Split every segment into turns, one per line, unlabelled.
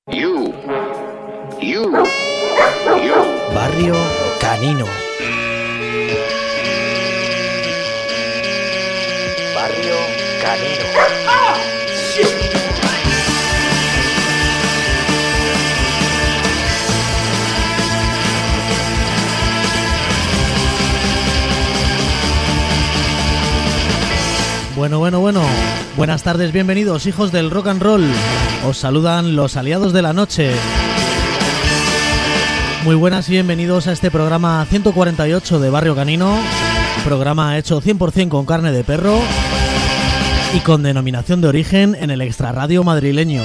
You.
Barrio Canino. Barrio Canino. ¡Ah! ¡Shit! Bueno. Buenas tardes, bienvenidos, hijos del rock and roll. Os saludan los aliados de la noche. Muy buenas y bienvenidos a este programa 148 de Barrio Canino. Programa hecho 100% con carne de perro y con denominación de origen en el extrarradio madrileño.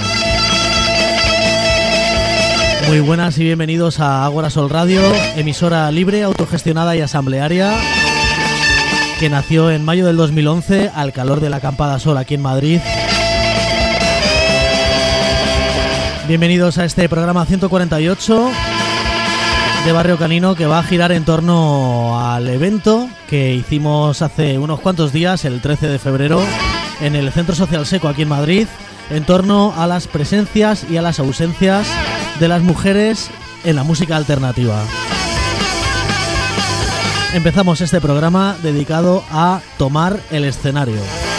Muy buenas y bienvenidos a Ágora Sol Radio, emisora libre, autogestionada y asamblearia, que nació en mayo del 2011 al calor de la acampada Sol aquí en Madrid. Bienvenidos a este programa 148 de Barrio Canino, que va a girar en torno al evento que hicimos hace unos cuantos días, el 13 de febrero, en el Centro Social Seco aquí en Madrid, en torno a las presencias y a las ausencias de las mujeres en la música alternativa. Empezamos este programa dedicado a tomar el escenario.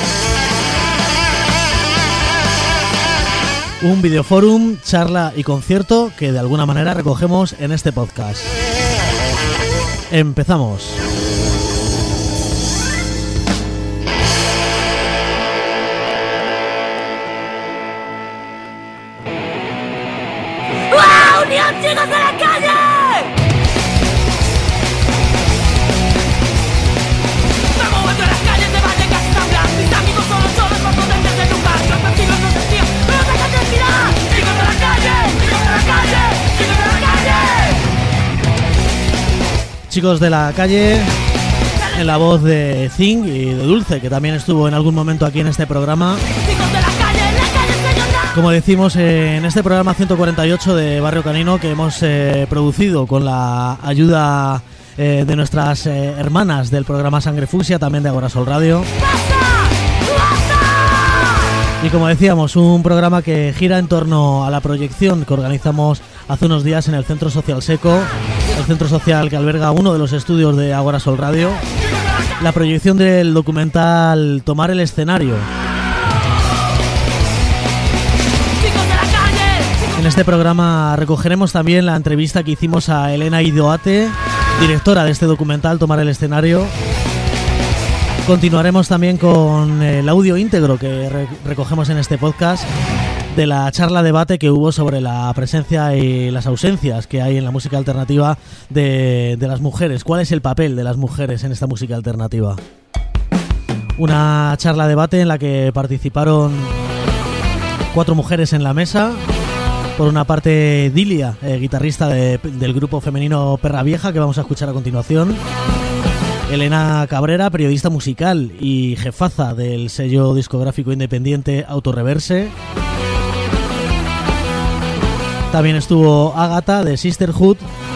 Un videoforum, charla y concierto que de alguna manera recogemos en este podcast. Empezamos.
¡Wow! ¡Unión, chicos de la calle!
Chicos de la calle, en la voz de Zing y de Dulce, que también estuvo en algún momento aquí en este programa. Como decimos, en este programa 148 de Barrio Canino, que hemos producido con la ayuda de nuestras hermanas del programa Sangre Fucsia, también de Ágora Sol Radio. Y como decíamos, un programa que gira en torno a la proyección que organizamos hace unos días en el Centro Social Seco, el centro social que alberga uno de los estudios de Ágora Sol Radio, la proyección del documental Tomar el escenario. En este programa recogeremos también la entrevista que hicimos a Elena Idoate, directora de este documental Tomar el escenario. Continuaremos también con el audio íntegro que recogemos en este podcast de la charla debate que hubo sobre la presencia y las ausencias que hay en la música alternativa de las mujeres. ¿Cuál es el papel de las mujeres en esta música alternativa? Una charla debate en la que participaron 4 mujeres en la mesa. Por una parte, Dilia, guitarrista del grupo femenino Perra Vieja, que vamos a escuchar a continuación. Elena Cabrera, periodista musical y jefaza del sello discográfico independiente Autoreverse. También estuvo Ágata de Sisterhood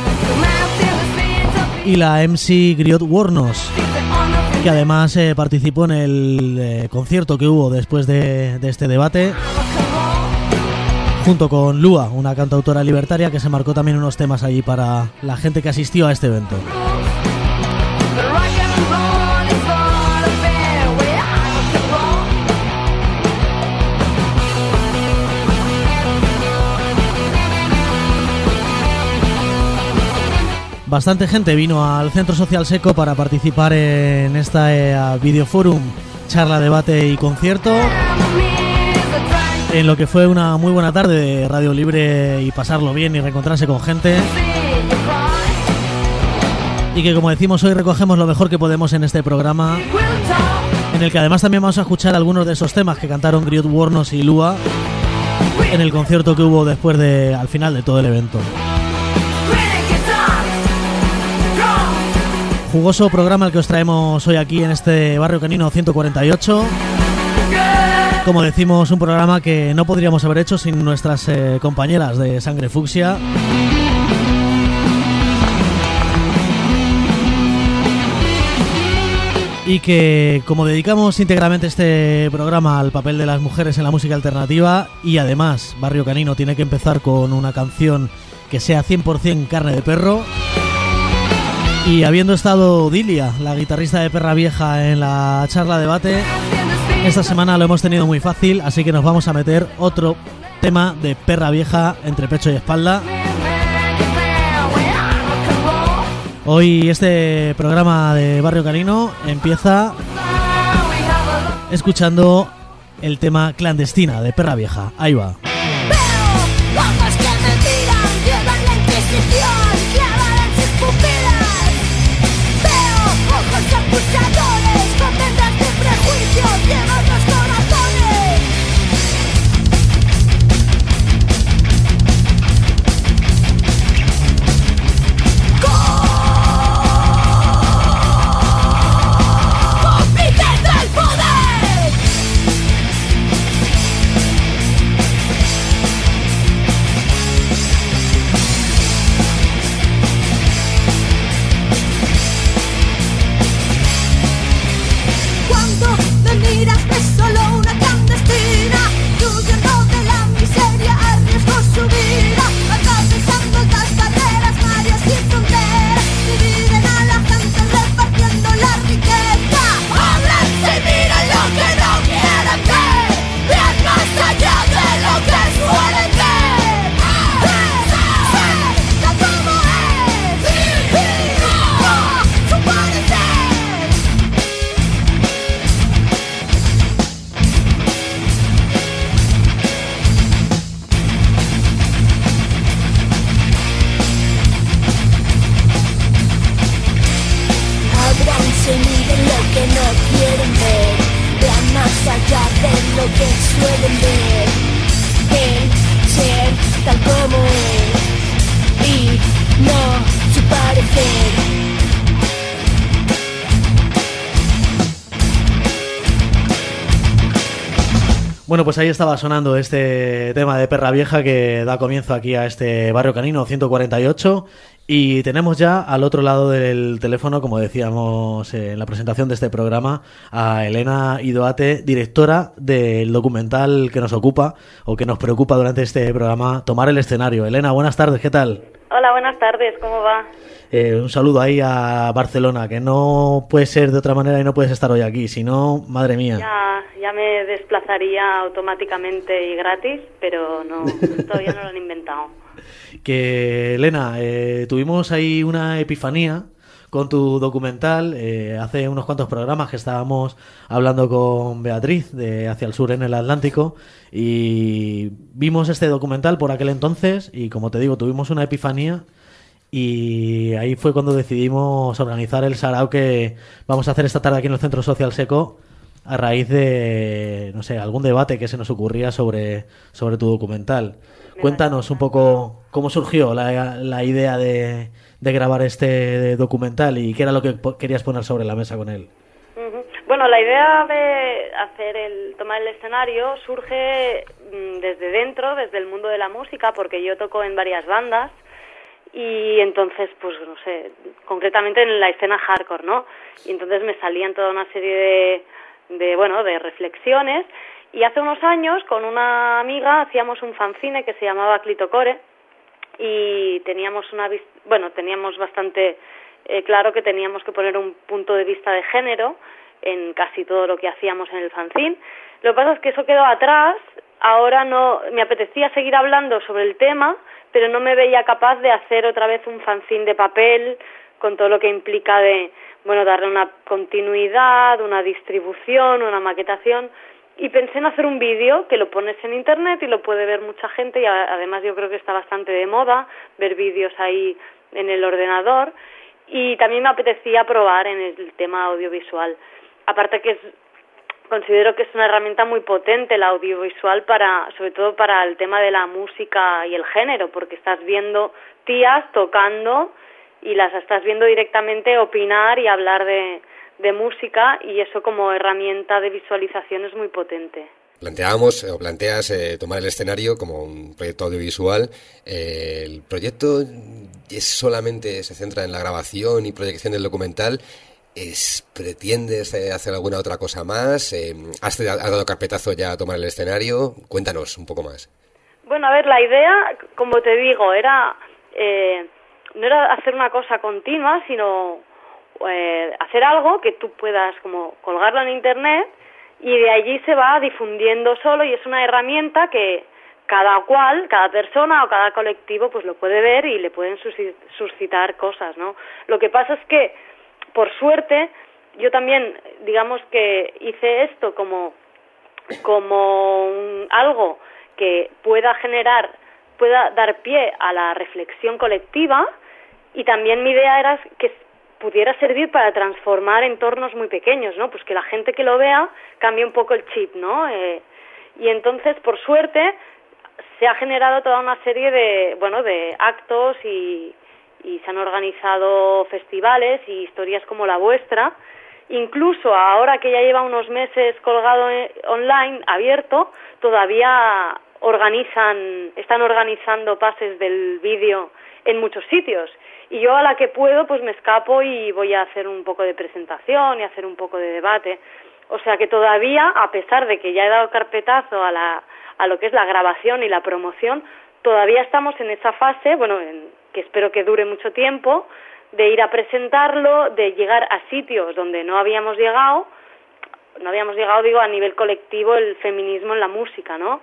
y la MC Griot Wornos, que además participó en el concierto que hubo después de este debate, junto con Lua, una cantautora libertaria que se marcó también unos temas allí para la gente que asistió a este evento. Bastante gente vino al Centro Social Seco para participar en esta videoforum, charla, debate y concierto, en lo que fue una muy buena tarde de radio libre y pasarlo bien y reencontrarse con gente. Y que, como decimos, hoy recogemos lo mejor que podemos en este programa, en el que además también vamos a escuchar algunos de esos temas que cantaron Griot Wornos y Lua en el concierto que hubo después al final de todo el evento. Jugoso programa el que os traemos hoy aquí en este Barrio Canino 148. Como decimos, un programa que no podríamos haber hecho sin nuestras compañeras de Sangre Fucsia. Y que como dedicamos íntegramente este programa al papel de las mujeres en la música alternativa, y además Barrio Canino tiene que empezar con una canción que sea 100% carne de perro, y habiendo estado Dilia, la guitarrista de Perra Vieja, en la charla debate, esta semana lo hemos tenido muy fácil, así que nos vamos a meter otro tema de Perra Vieja entre pecho y espalda. Hoy este programa de Barrio Canino empieza escuchando el tema Clandestina de Perra Vieja. Ahí va.
Veo ojos que me miran, llevan la Inquisición clavada en sus pupilas. Veo ojos acusadores con vendas de prejuicio ciegan los corazones.
Bueno, pues ahí estaba sonando este tema de Perra Vieja que da comienzo aquí a este Barrio Canino 148, y tenemos ya al otro lado del teléfono, como decíamos en la presentación de este programa, a Elena Idoate, directora del documental que nos ocupa o que nos preocupa durante este programa, Tomar el Escenario. Elena, buenas tardes, ¿qué tal?
Hola, buenas tardes, ¿cómo va?
Un saludo ahí a Barcelona, que no puede ser de otra manera y no puedes estar hoy aquí, si no, madre mía.
Ya me desplazaría automáticamente y gratis, pero no, todavía no lo han inventado.
Que, Elena, tuvimos ahí una epifanía con tu documental hace unos cuantos programas que estábamos hablando con Beatriz de Hacia el Sur en el Atlántico, y vimos este documental por aquel entonces y, como te digo, tuvimos una epifanía. Y ahí fue cuando decidimos organizar el sarao que vamos a hacer esta tarde aquí en el Centro Social Seco, a raíz de, no sé, algún debate que se nos ocurría sobre tu documental. Cuéntanos un poco cómo surgió la idea de grabar este documental y qué era lo que querías poner sobre la mesa con él.
Bueno, la idea de tomar el escenario surge desde dentro, desde el mundo de la música, porque yo toco en varias bandas. Y entonces, pues no sé, concretamente en la escena hardcore, ¿no? Y entonces me salían toda una serie de reflexiones. Y hace unos años, con una amiga, hacíamos un fanzine que se llamaba Clitocore, y teníamos bastante claro que teníamos que poner un punto de vista de género en casi todo lo que hacíamos en el fanzine. Lo que pasa es que eso quedó atrás. Ahora no me apetecía seguir hablando sobre el tema, pero no me veía capaz de hacer otra vez un fanzine de papel con todo lo que implica de, darle una continuidad, una distribución, una maquetación, y pensé en hacer un vídeo que lo pones en internet y lo puede ver mucha gente, y además yo creo que está bastante de moda ver vídeos ahí en el ordenador, y también me apetecía probar en el tema audiovisual. Aparte que considero que es una herramienta muy potente la audiovisual sobre todo para el tema de la música y el género, porque estás viendo tías tocando y las estás viendo directamente opinar y hablar de música, y eso como herramienta de visualización es muy potente.
Planteas tomar el escenario como un proyecto audiovisual. El proyecto solamente se centra en la grabación y proyección del documental. ¿Pretendes hacer alguna otra cosa más? ¿Has dado carpetazo ya a tomar el escenario? Cuéntanos un poco más.
Bueno, a ver, la idea, como te digo, era no era hacer una cosa continua, sino hacer algo que tú puedas como colgarlo en internet y de allí se va difundiendo solo, y es una herramienta que cada persona o cada colectivo pues lo puede ver y le pueden suscitar cosas, ¿no? Lo que pasa es que, por suerte, yo también, digamos que hice esto como algo que pueda dar pie a la reflexión colectiva, y también mi idea era que pudiera servir para transformar entornos muy pequeños, ¿no? Pues que la gente que lo vea cambie un poco el chip, ¿no? Y entonces, por suerte, se ha generado toda una serie de actos y se han organizado festivales y historias como la vuestra. Incluso ahora que ya lleva unos meses colgado online, abierto, todavía están organizando pases del vídeo en muchos sitios. Y yo, a la que puedo, pues me escapo y voy a hacer un poco de presentación y hacer un poco de debate. O sea que todavía, a pesar de que ya he dado carpetazo a lo que es la grabación y la promoción, todavía estamos en esa fase, que espero que dure mucho tiempo, de ir a presentarlo, de llegar a sitios donde no habíamos llegado, digo, a nivel colectivo, el feminismo en la música, ¿no?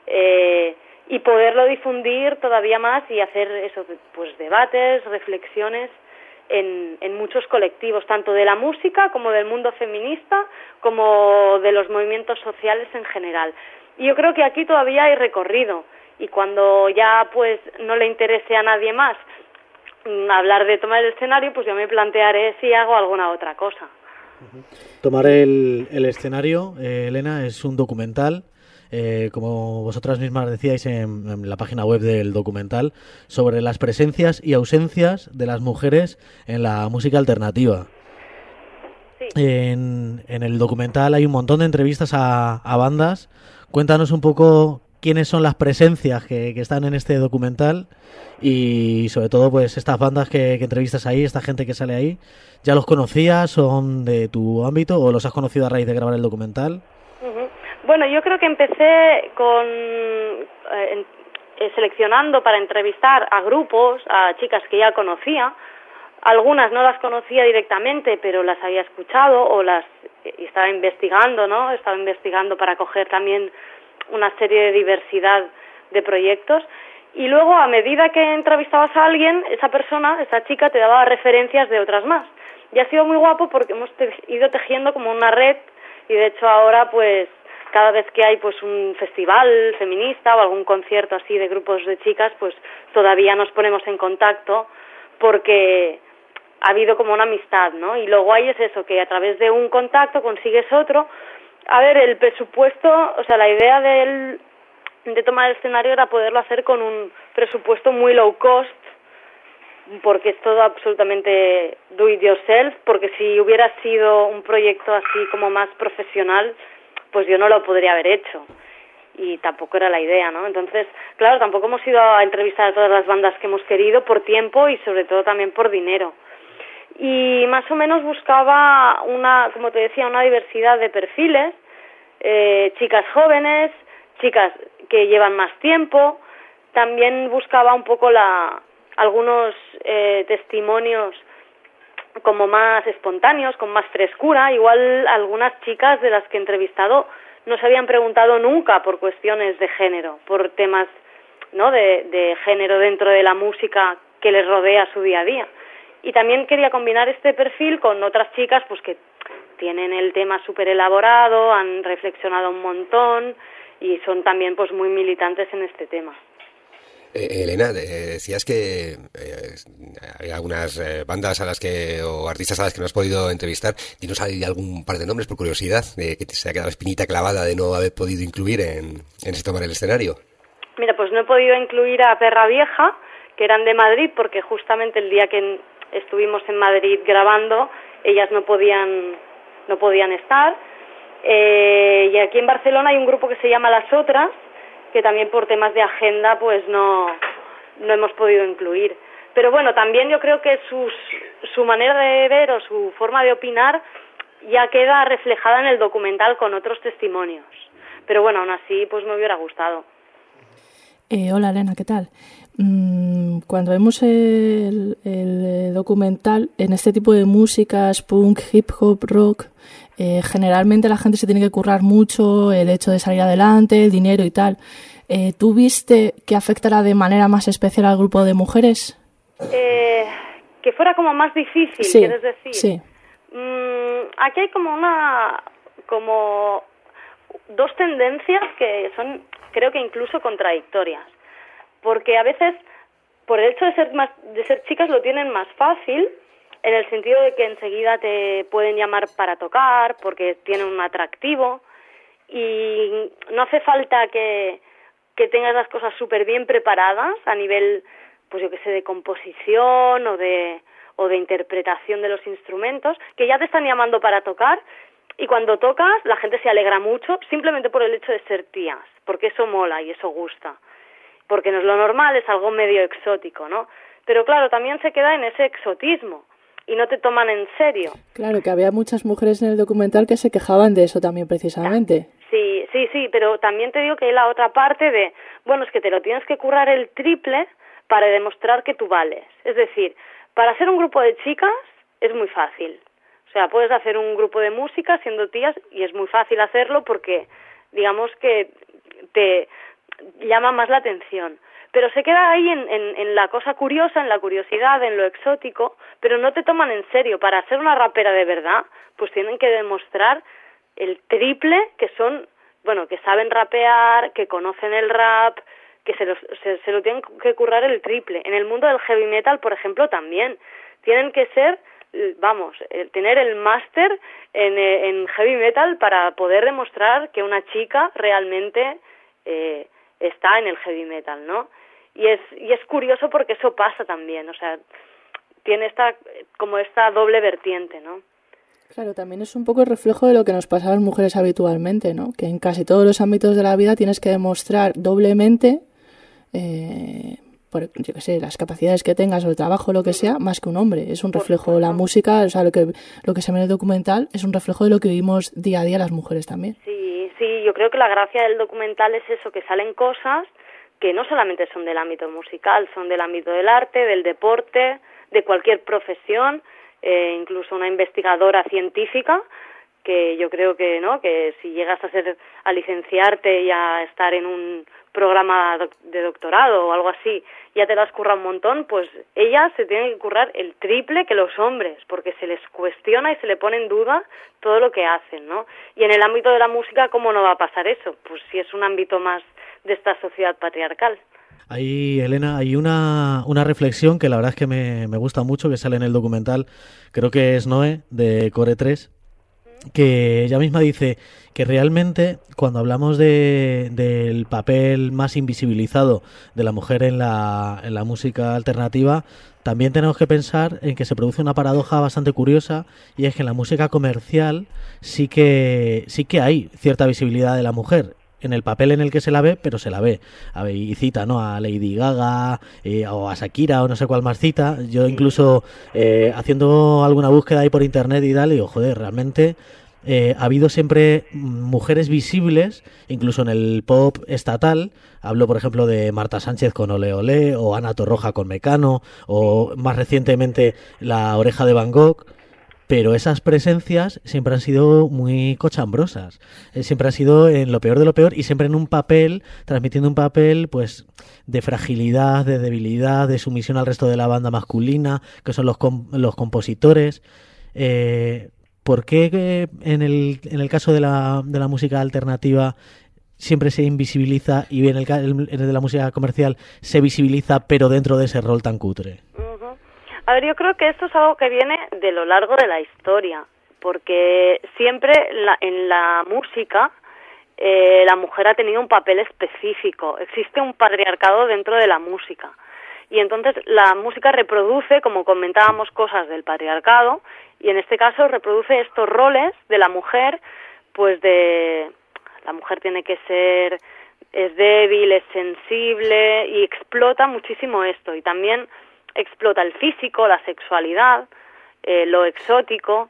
Y poderlo difundir todavía más y hacer eso, pues debates, reflexiones en muchos colectivos, tanto de la música como del mundo feminista, como de los movimientos sociales en general. Y yo creo que aquí todavía hay recorrido, y cuando ya pues no le interese a nadie más hablar de tomar el escenario, pues yo me plantearé si hago alguna otra cosa.
Tomar el escenario, Elena, es un documental, como vosotras mismas decíais en la página web del documental, sobre las presencias y ausencias de las mujeres en la música alternativa.
Sí.
En el documental hay un montón de entrevistas a bandas. Cuéntanos un poco quiénes son las presencias que están en este documental, y sobre todo pues estas bandas que entrevistas ahí, esta gente que sale ahí. ¿Ya los conocías? ¿Son de tu ámbito o los has conocido a raíz de grabar el documental?
Uh-huh. Bueno, yo creo que empecé seleccionando para entrevistar a grupos, a chicas que ya conocía. Algunas no las conocía directamente, pero las había escuchado y estaba investigando, ¿no? Estaba investigando para coger también una serie de diversidad de proyectos. Y luego, a medida que entrevistabas a alguien, esa chica te daba referencias de otras más. Y ha sido muy guapo porque hemos ido tejiendo como una red, y de hecho ahora pues cada vez que hay pues un festival feminista o algún concierto así de grupos de chicas, pues todavía nos ponemos en contacto porque ha habido como una amistad, ¿no? Y luego ahí es eso, que a través de un contacto consigues otro. A ver, el presupuesto, o sea, la idea de tomar el escenario era poderlo hacer con un presupuesto muy low cost, porque es todo absolutamente do it yourself, porque si hubiera sido un proyecto así como más profesional, pues yo no lo podría haber hecho, y tampoco era la idea, ¿no? Entonces, claro, tampoco hemos ido a entrevistar a todas las bandas que hemos querido por tiempo y sobre todo también por dinero. Y más o menos buscaba como te decía, una diversidad de perfiles, chicas jóvenes, chicas que llevan más tiempo. También buscaba un poco algunos testimonios como más espontáneos, con más frescura. Igual algunas chicas de las que he entrevistado no se habían preguntado nunca por cuestiones de género, por temas, ¿no?, de género dentro de la música que les rodea su día a día. Y también quería combinar este perfil con otras chicas pues que tienen el tema súper elaborado, han reflexionado un montón y son también pues muy militantes en este tema.
Elena, decías que hay algunas bandas o artistas a las que no has podido entrevistar. Dinos algún par de nombres, por curiosidad, que te se ha quedado la espinita clavada de no haber podido incluir en ese tomar el escenario. Mira,
pues no he podido incluir a Perra Vieja, que eran de Madrid, porque justamente el día que estuvimos en Madrid grabando, ellas no podían estar. Y aquí en Barcelona hay un grupo que se llama Las Otras, que también por temas de agenda pues no hemos podido incluir. Pero bueno, también yo creo que su manera de ver o su forma de opinar ya queda reflejada en el documental con otros testimonios. Pero bueno, aún así pues me hubiera gustado.
Hola Elena, ¿qué tal? Cuando vemos el documental, en este tipo de músicas, punk, hip hop, rock, generalmente la gente se tiene que currar mucho el hecho de salir adelante, el dinero y tal. ¿Tú viste que afectará de manera más especial al grupo de mujeres?
Que fuera como más difícil,
sí,
¿quieres decir?
Sí.
Aquí hay como dos tendencias que son, creo que incluso contradictorias, porque a veces por el hecho de ser chicas lo tienen más fácil, en el sentido de que enseguida te pueden llamar para tocar porque tienen un atractivo y no hace falta que tengas las cosas súper bien preparadas a nivel, pues yo que sé, de composición o de interpretación de los instrumentos, que ya te están llamando para tocar, y cuando tocas la gente se alegra mucho simplemente por el hecho de ser tías, porque eso mola y eso gusta, porque no es lo normal, es algo medio exótico, ¿no? Pero claro, también se queda en ese exotismo y no te toman en serio.
Claro, que había muchas mujeres en el documental que se quejaban de eso también precisamente.
Sí, pero también te digo que hay la otra parte de, bueno, es que te lo tienes que currar el triple para demostrar que tú vales. Es decir, para hacer un grupo de chicas es muy fácil. O sea, puedes hacer un grupo de música siendo tías y es muy fácil hacerlo porque, digamos que te llama más la atención. Pero se queda ahí en la cosa curiosa, en la curiosidad, en lo exótico, pero no te toman en serio. Para ser una rapera de verdad, pues tienen que demostrar el triple, que son, bueno, que saben rapear, que conocen el rap, que se lo tienen que currar el triple. En el mundo del heavy metal, por ejemplo, también tienen que ser, tener el máster en heavy metal para poder demostrar que una chica realmente está en el heavy metal, ¿no? Y es curioso porque eso pasa también, o sea, tiene esta doble vertiente, ¿no?
Claro, también es un poco el reflejo de lo que nos pasa a las mujeres habitualmente, ¿no? Que en casi todos los ámbitos de la vida tienes que demostrar doblemente, por, yo qué sé, las capacidades que tengas o el trabajo, lo que sea, más que un hombre. Es un reflejo, la música, o sea, lo que se ve en el documental es un reflejo de lo que vivimos día a día las mujeres también.
Sí, yo creo que la gracia del documental es eso, que salen cosas que no solamente son del ámbito musical, son del ámbito del arte, del deporte, de cualquier profesión, incluso una investigadora científica, que yo creo que no, que si llegas a licenciarte y a estar en un programa de doctorado o algo así, ya te las curra un montón, pues ellas se tienen que currar el triple que los hombres, porque se les cuestiona y se le pone en duda todo lo que hacen, ¿no? Y en el ámbito de la música, ¿cómo no va a pasar eso? Pues si es un ámbito más de esta sociedad patriarcal.
Ahí, Elena, hay una reflexión que la verdad es que me gusta mucho, que sale en el documental, creo que es Noé, de Core 3, que ella misma dice que realmente cuando hablamos del papel más invisibilizado de la mujer en la música alternativa, también tenemos que pensar en que se produce una paradoja bastante curiosa, y es que en la música comercial sí que hay cierta visibilidad de la mujer en el papel en el que se la ve, pero se la ve. Y cita, ¿no?, a Lady Gaga o a Shakira o no sé cuál más cita. Yo incluso haciendo alguna búsqueda ahí por internet y tal, digo, joder, realmente ha habido siempre mujeres visibles, incluso en el pop estatal. Hablo, por ejemplo, de Marta Sánchez con Ole Ole, o Ana Torroja con Mecano, o más recientemente La Oreja de Van Gogh. Pero esas presencias siempre han sido muy cochambrosas, siempre han sido en lo peor de lo peor, y siempre en un papel, transmitiendo un papel pues de fragilidad, de debilidad, de sumisión al resto de la banda masculina, que son los compositores. ¿Por qué en el caso de la música alternativa siempre se invisibiliza, y en el de la música comercial se visibiliza, pero dentro de ese rol tan cutre?
A ver, yo creo que esto es algo que viene de lo largo de la historia, porque siempre en la música la mujer ha tenido un papel específico. Existe un patriarcado dentro de la música, y entonces la música reproduce, como comentábamos, cosas del patriarcado, y en este caso reproduce estos roles de la mujer, pues la mujer tiene que ser, es débil, es sensible, y explota muchísimo esto, y también explota el físico, la sexualidad, lo exótico,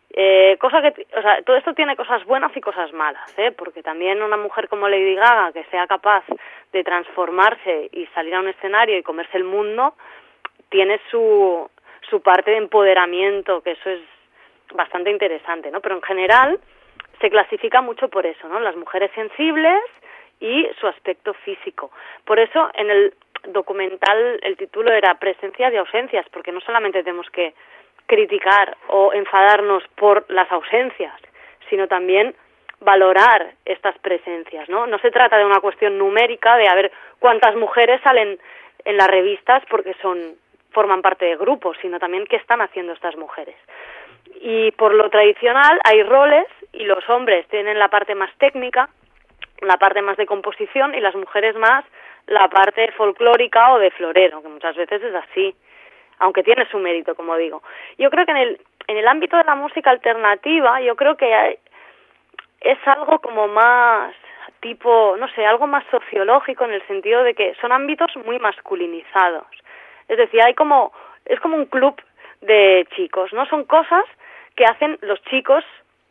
todo esto tiene cosas buenas y cosas malas, porque también una mujer como Lady Gaga, que sea capaz de transformarse y salir a un escenario y comerse el mundo, tiene su parte de empoderamiento, que eso es bastante interesante, ¿no? Pero en general se clasifica mucho por eso, ¿no? Las mujeres sensibles y su aspecto físico. Por eso en el documental el título era Presencias y ausencias, porque no solamente tenemos que criticar o enfadarnos por las ausencias, sino también valorar estas presencias, ¿no? No se trata de una cuestión numérica de a ver cuántas mujeres salen en las revistas porque forman parte de grupos, sino también qué están haciendo estas mujeres. Y por lo tradicional hay roles y los hombres tienen la parte más técnica, la parte más de composición y las mujeres más la parte folclórica o de florero, que muchas veces es así, aunque tiene su mérito, como digo. Yo creo que en el ámbito de la música alternativa, yo creo que es algo como más tipo, no sé, algo más sociológico en el sentido de que son ámbitos muy masculinizados. Es decir, es como un club de chicos, ¿no? Son cosas que hacen los chicos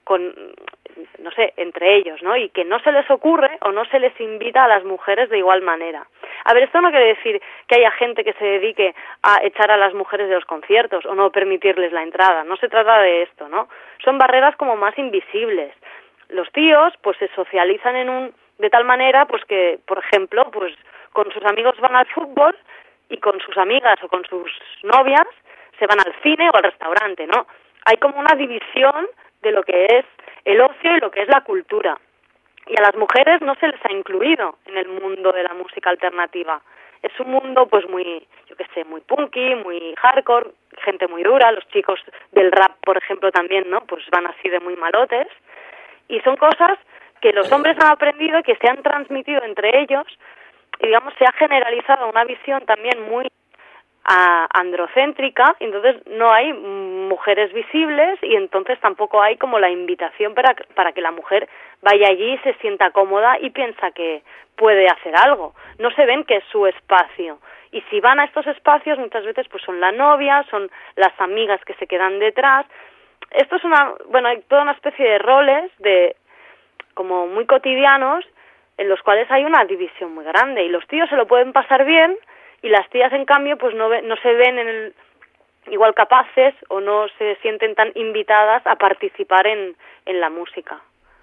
no sé, entre ellos, ¿no? Y que no se les ocurre o no se les invita a las mujeres de igual manera. A ver, esto no quiere decir que haya gente que se dedique a echar a las mujeres de los conciertos o no permitirles la entrada. No se trata de esto, ¿no? Son barreras como más invisibles. Los tíos, pues se socializan de tal manera, pues que, por ejemplo, pues con sus amigos van al fútbol y con sus amigas o con sus novias se van al cine o al restaurante, ¿no? Hay como una división de lo que es el ocio y lo que es la cultura. Y a las mujeres no se les ha incluido en el mundo de la música alternativa. Es un mundo pues muy, muy punky, muy hardcore, gente muy dura, los chicos del rap, por ejemplo, también, ¿no? Pues van así de muy malotes. Y son cosas que los hombres han aprendido y que se han transmitido entre ellos, y digamos se ha generalizado una visión también muy androcéntrica, entonces no hay mujeres visibles y entonces tampoco hay como la invitación para que la mujer vaya allí, se sienta cómoda y piensa que puede hacer algo. No se ven que es su espacio. Y si van a estos espacios muchas veces pues son la novia, son las amigas que se quedan detrás. Esto es hay toda una especie de roles como muy cotidianos en los cuales hay una división muy grande y los tíos se lo pueden pasar bien y las tías en cambio pues no se ven igual capaces o no se sienten tan invitadas a participar en la música.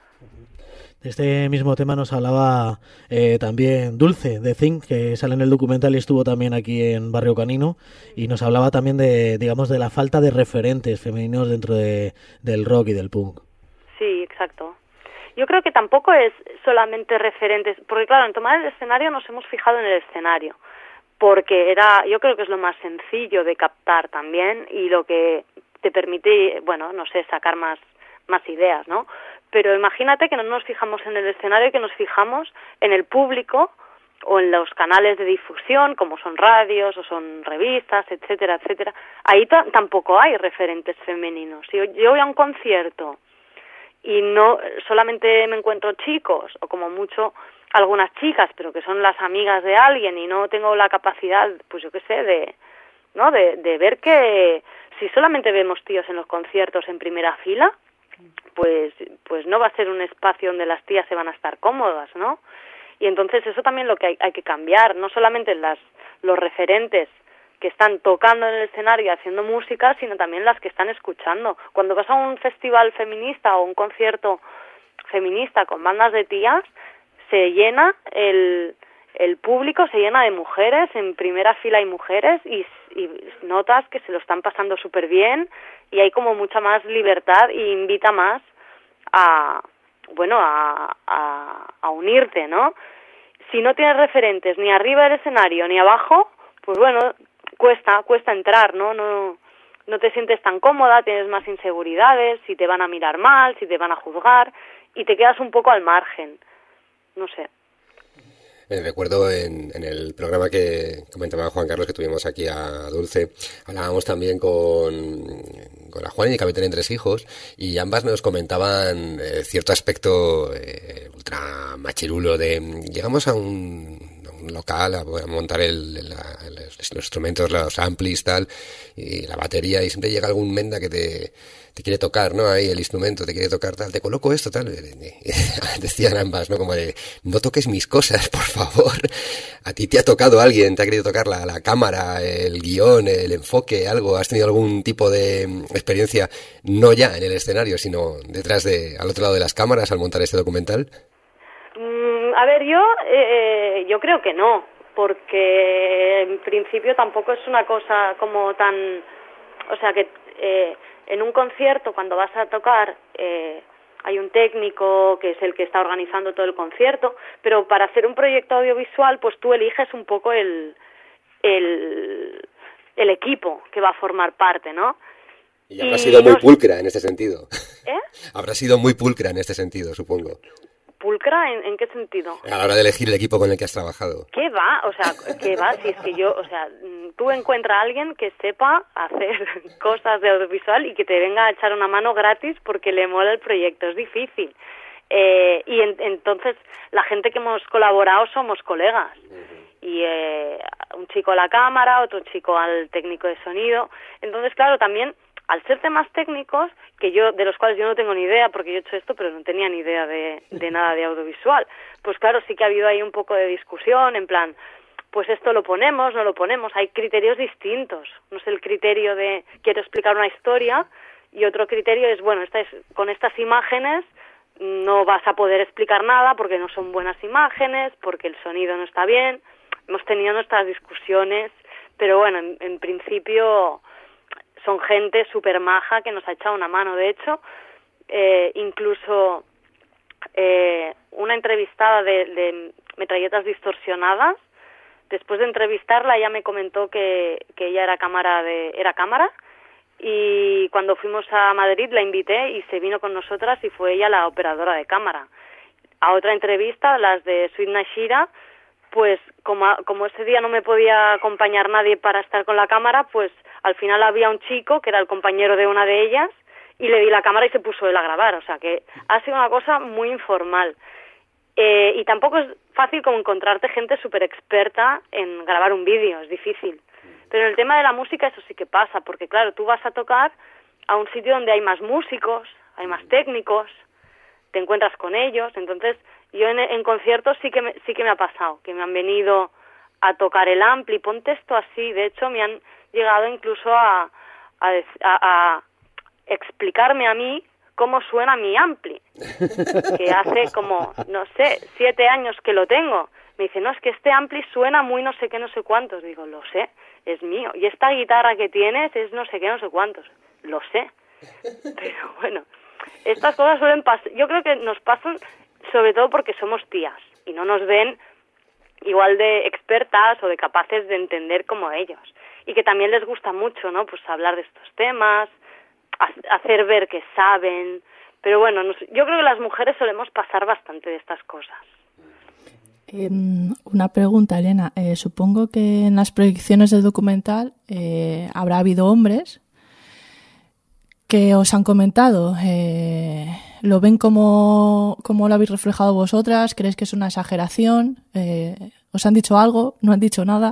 De este mismo tema nos hablaba también Dulce de Zinc, que sale en el documental y estuvo también aquí en Barrio Canino, y nos hablaba también de la falta de referentes femeninos dentro del rock y del punk.
Sí, exacto. Yo creo que tampoco es solamente referentes, porque claro, en tomar el escenario nos hemos fijado en el escenario, porque yo creo que es lo más sencillo de captar también y lo que te permite, sacar más ideas, ¿no? Pero imagínate que no nos fijamos en el escenario, que nos fijamos en el público o en los canales de difusión, como son radios o son revistas, etcétera, etcétera. Ahí tampoco hay referentes femeninos. Si yo voy a un concierto y no solamente me encuentro chicos o como mucho algunas chicas, pero que son las amigas de alguien y no tengo la capacidad, pues yo qué sé, de ver que si solamente vemos tíos en los conciertos en primera fila, pues no va a ser un espacio donde las tías se van a estar cómodas, ¿no? Y entonces eso también lo que hay que cambiar, no solamente los referentes que están tocando en el escenario y haciendo música, sino también las que están escuchando. Cuando vas a un festival feminista o un concierto feminista con bandas de tías, se llena el público, se llena de mujeres, en primera fila hay mujeres y notas que se lo están pasando súper bien y hay como mucha más libertad y invita más a unirte, ¿no? Si no tienes referentes ni arriba del escenario ni abajo, pues cuesta entrar, ¿no? No te sientes tan cómoda, tienes más inseguridades, si te van a mirar mal, si te van a juzgar y te quedas un poco al margen. No sé.
Recuerdo en el programa que comentaba Juan Carlos, que tuvimos aquí a Dulce, hablábamos también con la Juan y que tienen 3 hijos, y ambas nos comentaban cierto aspecto ultra machirulo de llegamos a un un local a poder montar los instrumentos, los amplis, tal, y la batería, y siempre llega algún menda que te quiere tocar, ¿no? Ahí el instrumento, te quiere tocar, tal, te coloco esto, tal. Decían ambas, ¿no? Como de, no toques mis cosas, por favor. A ti te ha tocado alguien, te ha querido tocar la cámara, el guión, el enfoque, algo. ¿Has tenido algún tipo de experiencia, no ya en el escenario, sino detrás al otro lado de las cámaras al montar este documental?
A ver, yo creo que no, porque en principio tampoco es una cosa como tan... O sea, que en un concierto, cuando vas a tocar, hay un técnico que es el que está organizando todo el concierto, pero para hacer un proyecto audiovisual, pues tú eliges un poco el equipo que va a formar parte, ¿no?
Y habrá sido muy pulcra en este sentido.
¿Eh?
Habrá sido muy pulcra en este sentido, supongo.
¿Pulcra? ¿En qué sentido?
A la hora de elegir el equipo con el que has trabajado.
¿Qué va? O sea, ¿qué va? Si es que tú encuentras a alguien que sepa hacer cosas de audiovisual y que te venga a echar una mano gratis porque le mola el proyecto. Es difícil. Entonces, la gente que hemos colaborado somos colegas. Y un chico a la cámara, otro chico al técnico de sonido. Entonces, claro, también... Al ser temas técnicos, de los cuales yo no tengo ni idea, porque yo he hecho esto, pero no tenía ni idea de nada de audiovisual, pues claro, sí que ha habido ahí un poco de discusión, en plan, pues esto lo ponemos, no lo ponemos, hay criterios distintos. No es el criterio de quiero explicar una historia, y otro criterio es, bueno, con estas imágenes no vas a poder explicar nada porque no son buenas imágenes, porque el sonido no está bien. Hemos tenido nuestras discusiones, pero bueno, en principio... Son gente súper maja que nos ha echado una mano. De hecho, incluso una entrevistada de Metralletas Distorsionadas, después de entrevistarla, ella me comentó que ella era cámara, y cuando fuimos a Madrid la invité y se vino con nosotras y fue ella la operadora de cámara. A otra entrevista, las de Sweet Nashira, pues como ese día no me podía acompañar nadie para estar con la cámara, pues al final había un chico que era el compañero de una de ellas y le di la cámara y se puso él a grabar. O sea que ha sido una cosa muy informal. Y tampoco es fácil como encontrarte gente súper experta en grabar un vídeo, es difícil. Pero en el tema de la música eso sí que pasa, porque claro, tú vas a tocar a un sitio donde hay más músicos, hay más técnicos, te encuentras con ellos. Entonces yo en conciertos sí que me ha pasado, que me han venido a tocar el ampli, ponte esto así. De hecho me han llegado incluso a explicarme a mí cómo suena mi ampli, que hace como, no sé, 7 años que lo tengo. Me dice, no, es que este ampli suena muy no sé qué, no sé cuántos. Digo, lo sé, es mío. Y esta guitarra que tienes es no sé qué, no sé cuántos. Lo sé. Pero bueno, estas cosas suelen pasar. Yo creo que nos pasan sobre todo porque somos tías y no nos ven igual de expertas o de capaces de entender como ellos. Y que también les gusta mucho, ¿no? Pues hablar de estos temas, hacer ver que saben. Pero bueno, yo creo que las mujeres solemos pasar bastante de estas cosas.
Una pregunta, Elena. Supongo que en las proyecciones del documental habrá habido hombres que os han comentado. ¿Lo ven como lo habéis reflejado vosotras? ¿Creéis que es una exageración? ¿Os han dicho algo? ¿No han dicho nada?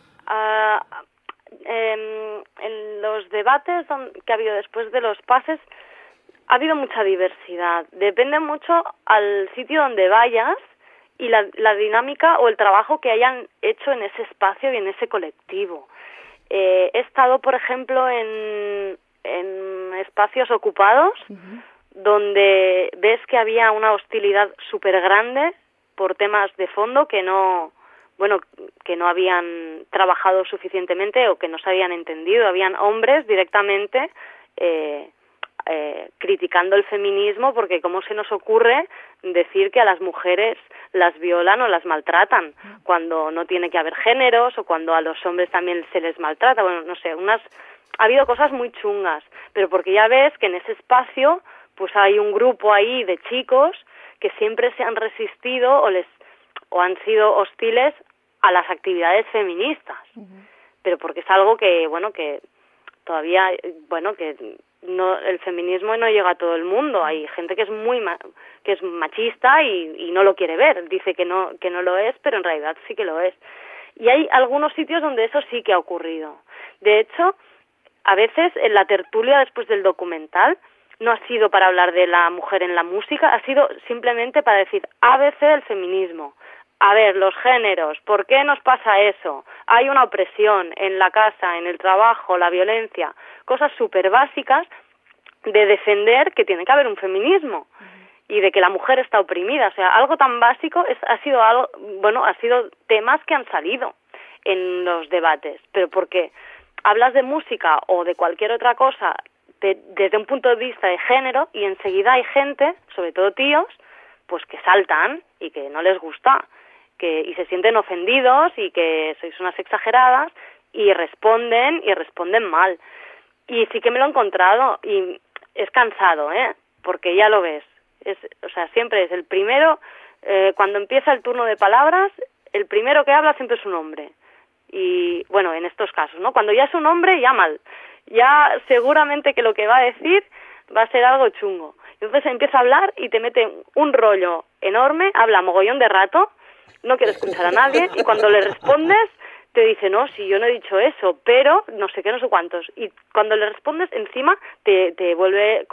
En los debates que ha habido después de los pases ha habido mucha diversidad. Depende mucho al sitio donde vayas y la dinámica o el trabajo que hayan hecho en ese espacio y en ese colectivo. He estado, por ejemplo, en espacios ocupados, donde ves que había una hostilidad súper grande por temas de fondo que no habían trabajado suficientemente o que no se habían entendido. Habían hombres directamente criticando el feminismo porque cómo se nos ocurre decir que a las mujeres las violan o las maltratan cuando no tiene que haber géneros, o cuando a los hombres también se les maltrata. Bueno, no sé, ha habido cosas muy chungas, pero porque ya ves que en ese espacio pues hay un grupo ahí de chicos que siempre se han resistido o han sido hostiles a las actividades feministas. Pero porque es algo que todavía, que el feminismo no llega a todo el mundo. Hay gente que es que es machista y no lo quiere ver. Dice que no lo es, pero en realidad sí que lo es. Y hay algunos sitios donde eso sí que ha ocurrido. De hecho, a veces en la tertulia después del documental no ha sido para hablar de la mujer en la música, ha sido simplemente para decir ABC del feminismo. A ver, los géneros, ¿por qué nos pasa eso? Hay una opresión en la casa, en el trabajo, la violencia, cosas súper básicas de defender que tiene que haber un feminismo y de que la mujer está oprimida. O sea, algo tan básico ha sido temas que han salido en los debates. Pero porque hablas de música o de cualquier otra cosa desde un punto de vista de género y enseguida hay gente, sobre todo tíos, pues que saltan y que no les gusta. Y se sienten ofendidos y que sois unas exageradas y responden mal. Y sí que me lo he encontrado y es cansado, porque ya lo ves. Siempre es el primero, cuando empieza el turno de palabras, el primero que habla siempre es un hombre. Y bueno, en estos casos, ¿no? Cuando ya es un hombre, ya mal. Ya seguramente que lo que va a decir va a ser algo chungo. Entonces empieza a hablar y te mete un rollo enorme, habla mogollón de rato, no quiere escuchar a nadie y cuando le respondes te dice, no, si yo no he dicho eso, pero no sé qué, no sé cuántos. Y cuando le respondes encima te vuelve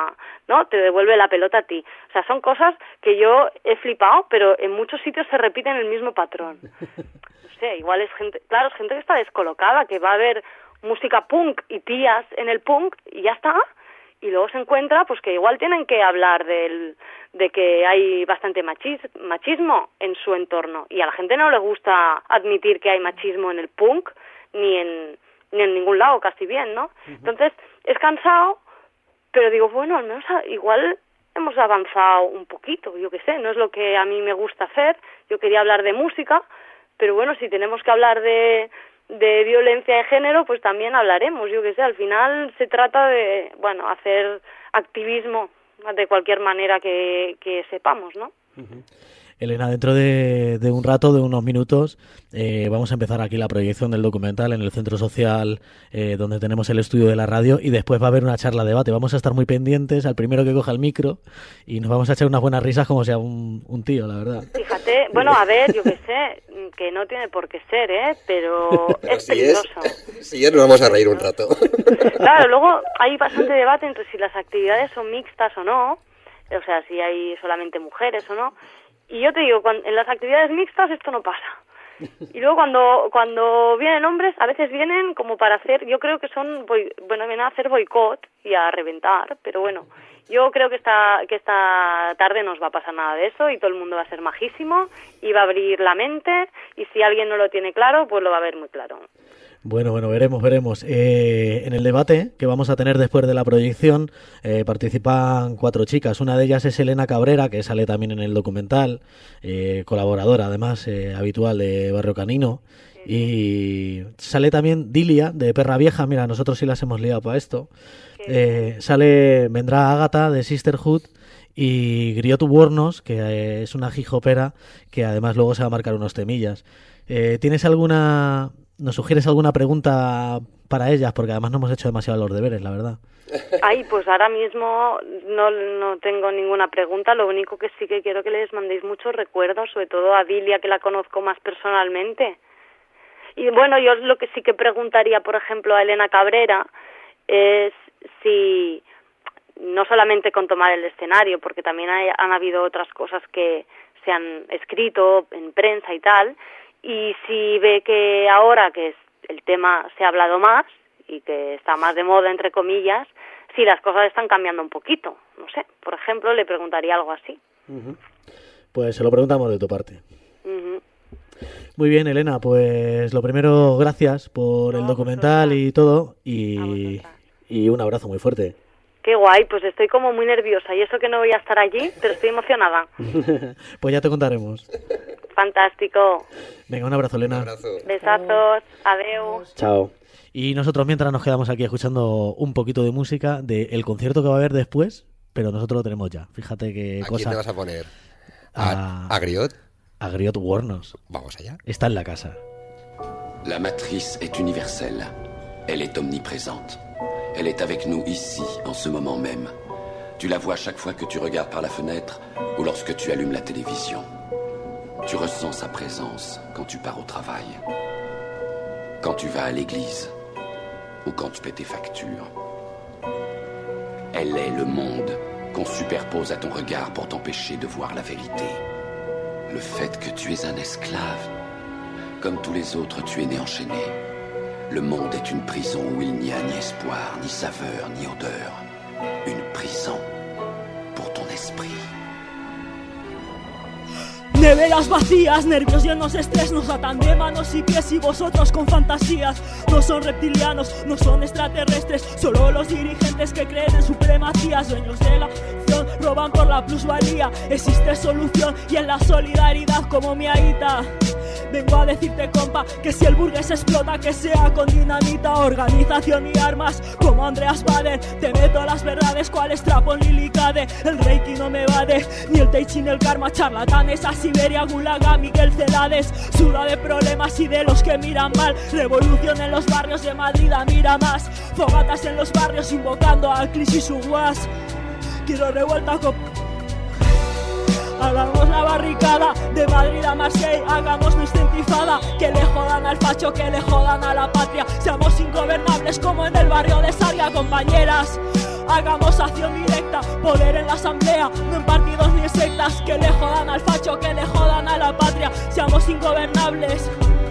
te devuelve la pelota a ti. O sea, son cosas que yo he flipado, pero en muchos sitios se repiten el mismo patrón. No sé, igual es gente que está descolocada, que va a ver música punk y tías en el punk y ya está. Y luego se encuentra pues que igual tienen que hablar de que hay bastante machismo en su entorno y a la gente no le gusta admitir que hay machismo en el punk ni en ningún lado, casi bien, ¿no? Entonces es cansado, pero digo, bueno, al menos igual hemos avanzado un poquito, yo qué sé, no es lo que a mí me gusta hacer, yo quería hablar de música, pero bueno, si tenemos que hablar de violencia de género, pues también hablaremos, yo qué sé, al final se trata de, hacer activismo de cualquier manera que sepamos, ¿no?
Elena, dentro de un rato, de unos minutos, vamos a empezar aquí la proyección del documental en el centro social donde tenemos el estudio de la radio y después va a haber una charla debate. Vamos a estar muy pendientes al primero que coja el micro y nos vamos a echar unas buenas risas como sea un tío, la verdad.
Fíjate, a ver, yo qué sé, que no tiene por qué ser, pero es peligroso.
Si ya nos vamos a reír un rato.
Claro, luego hay bastante debate entre si las actividades son mixtas o no, o sea, si hay solamente mujeres o no. Y yo te digo, en las actividades mixtas esto no pasa. Y luego cuando vienen hombres, a veces vienen como para hacer, yo creo que vienen a hacer boicot y a reventar, pero bueno, yo creo que esta tarde no os va a pasar nada de eso y todo el mundo va a ser majísimo y va a abrir la mente y si alguien no lo tiene claro, pues lo va a ver muy claro.
Bueno, veremos. En el debate que vamos a tener después de la proyección participan 4 chicas. Una de ellas es Elena Cabrera, que sale también en el documental, colaboradora además habitual de Barrio Canino. Y sale también Dilia, de Perra Vieja. Mira, nosotros sí las hemos liado para esto. Vendrá Ágata, de Sisterhood. Y Griot Wornos, que es una hijopera que además luego se va a marcar unos temillas. ¿Nos sugieres alguna pregunta para ellas? Porque además no hemos hecho demasiado los deberes, la verdad.
Pues ahora mismo no tengo ninguna pregunta. Lo único que sí que quiero que les mandéis muchos recuerdos, sobre todo a Dilia, que la conozco más personalmente. Y bueno, yo lo que sí que preguntaría, por ejemplo, a Elena Cabrera es si, no solamente con tomar el escenario, porque también han habido otras cosas que se han escrito en prensa y tal, y si ve que ahora que el tema se ha hablado más y que está más de moda, entre comillas, si las cosas están cambiando un poquito. No sé, por ejemplo, le preguntaría algo así.
Pues se lo preguntamos de tu parte. Muy bien, Elena, pues lo primero, gracias por el documental y todo, y un abrazo muy fuerte.
Qué guay, pues estoy como muy nerviosa, y eso que no voy a estar allí, pero estoy emocionada.
Pues ya te contaremos.
Fantástico.
Venga, un abrazo, Elena.
Un abrazo.
Besazos, adiós.
Chao. Y nosotros mientras nos quedamos aquí escuchando un poquito de música del concierto que va a haber después, pero nosotros lo tenemos ya. Fíjate qué
¿A
cosa.
quién te vas a poner? ¿A Griot?
A Griot Wornos.
Vamos allá.
Está en la casa.
La matrice est universelle. Elle est omniprésente. Elle est avec nous ici, en ce moment même. Tu la vois chaque fois que tu regardes par la fenêtre ou lorsque tu allumes la télévision. Tu ressens sa présence quand tu pars au travail, quand tu vas à l'église ou quand tu paies tes factures. Elle est le monde qu'on superpose à ton regard pour t'empêcher de voir la vérité. Le fait que tu es un esclave, comme tous les autres, tu es né enchaîné. Le monde est une prison où il n'y a ni espoir, ni saveur, ni odeur. Une prison pour ton esprit.
Neveras vacías, nervios llenos de estrés, nos atan de manos y pies y vosotros con fantasías. No son reptilianos, no son extraterrestres, solo los dirigentes que creen en supremacías. Dueños de la acción, roban por la plusvalía. Existe solución y en la solidaridad como mi aita. Vengo a decirte, compa, que si el burgués explota, que sea con dinamita, organización y armas, como Andreas Bader. Te meto las verdades, cual Strapon Lilicade. El Reiki no me evade, ni el Tai Chi ni el karma. Charlatanes a Siberia, Gulaga, Miguel Celades. Suda de problemas y de los que miran mal. Revolución en los barrios de Madrid a Miramás. Fogatas en los barrios invocando al Clis y su guas. Quiero revuelta con... Hagamos la barricada de Madrid a Marseille, hagamos nuestra intifada. Que le jodan al facho, que le jodan a la patria. Seamos ingobernables como en el barrio de Sarria, compañeras. Hagamos acción directa, poder en la asamblea, no en partidos ni en sectas. Que le jodan al facho, que le jodan a la patria. Seamos ingobernables.